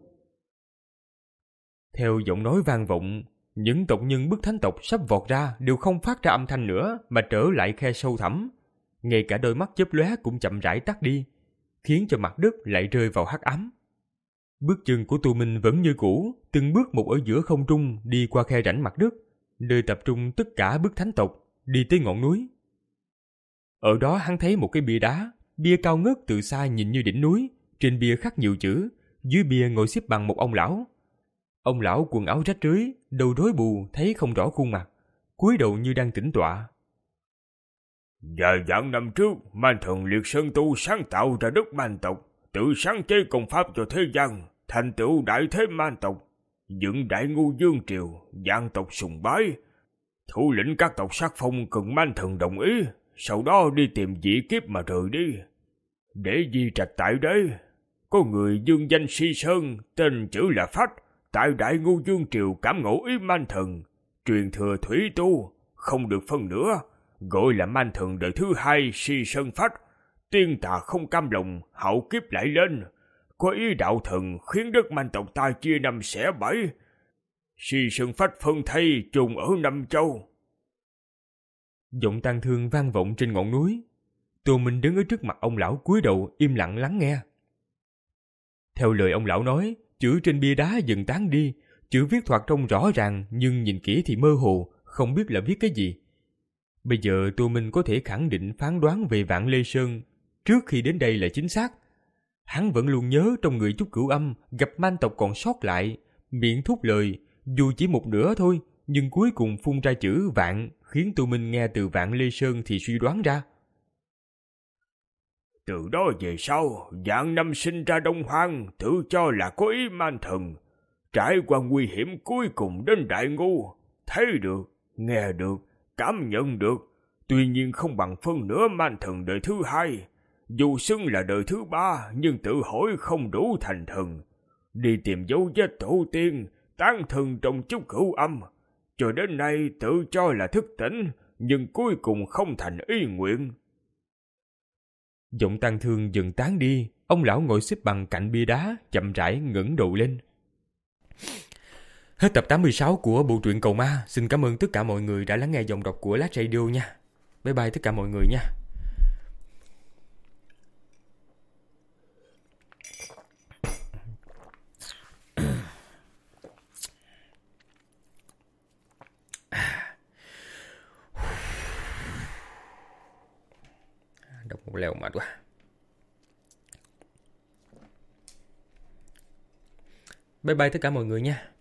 Theo giọng nói vang vọng, những tộc nhân bức thánh tộc sắp vọt ra đều không phát ra âm thanh nữa mà trở lại khe sâu thẳm. Ngay cả đôi mắt chớp lóe cũng chậm rãi tắt đi, khiến cho mặt đất lại rơi vào hắc ám. Bước chân của Tô Minh vẫn như cũ, từng bước một ở giữa không trung đi qua khe rãnh mặt đất, nơi tập trung tất cả bức thánh tộc, đi tới ngọn núi. Ở đó hắn thấy một cái bia đá, bia cao ngất từ xa nhìn như đỉnh núi, trên bia khắc nhiều chữ, dưới bia ngồi xếp bằng một ông lão. Ông lão quần áo rách rưới, đầu rối bù, thấy không rõ khuôn mặt, cúi đầu như đang tĩnh tọa. Vài vạn năm trước, Man Thần Liệt Sơn Tu sáng tạo ra đất man tộc, tự sáng chế công pháp cho thế gian, thành tựu đại thế man tộc, dựng đại ngu vương triều, vạn tộc sùng bái. Thủ lĩnh các tộc sắc phong cần Man Thần đồng ý, sau đó đi tìm dị kiếp mà rời đi. Để di trạch tại đây, có người dương danh Si Sơn, tên chữ là Phách, tại đại ngu vương triều cảm ngộ ý Man Thần, truyền thừa thủy tu, không được phân nữa, gọi là Man Thần đời thứ hai Si Sơn Phách. Tiên tà không cam lòng, hậu kiếp lại lên, có ý đạo thần khiến đất man tộc ta chia năm xẻ bảy. Si Sơn Phách phân thây chôn ở Nam Châu. Giọng tang thương vang vọng trên ngọn núi. Tô Minh đứng ở trước mặt ông lão cúi đầu im lặng lắng nghe. Theo lời ông lão nói, chữ trên bia đá dần tán đi, chữ viết thoạt trông rõ ràng nhưng nhìn kỹ thì mơ hồ, không biết là viết cái gì. Bây giờ Tô Minh có thể khẳng định phán đoán về Vạn Lê Sơn trước khi đến đây là chính xác. Hắn vẫn luôn nhớ trong người Trúc Cửu Âm gặp man tộc còn sót lại, miệng thốt lời, dù chỉ một nửa thôi, nhưng cuối cùng phun ra chữ vạn, khiến Tô Minh nghe từ Vạn Lê Sơn thì suy đoán ra. Từ đó về sau, vạn năm sinh ra Đông Hoang, tự cho là có ý man thần. Trải qua nguy hiểm cuối cùng đến đại ngu, thấy được, nghe được, cảm nhận được, tuy nhiên không bằng phân nửa man thần đời thứ hai. Dù xưng là đời thứ ba, nhưng tự hỏi không đủ thành thần. Đi tìm dấu vết tổ tiên, tán thần trong Trúc Cửu Âm. Cho đến nay tự cho là thức tỉnh, nhưng cuối cùng không thành ý nguyện. Giọng tang thương dần tán đi, ông lão ngồi xếp bằng cạnh bia đá, chậm rãi ngẩng đầu lên. Hết tập tám mươi sáu của bộ truyện Cầu Ma. Xin cảm ơn tất cả mọi người đã lắng nghe giọng đọc của Lát Radio nha. Bye bye tất cả mọi người nha. Đọc một lèo mệt quá. Bye bye tất cả mọi người nha.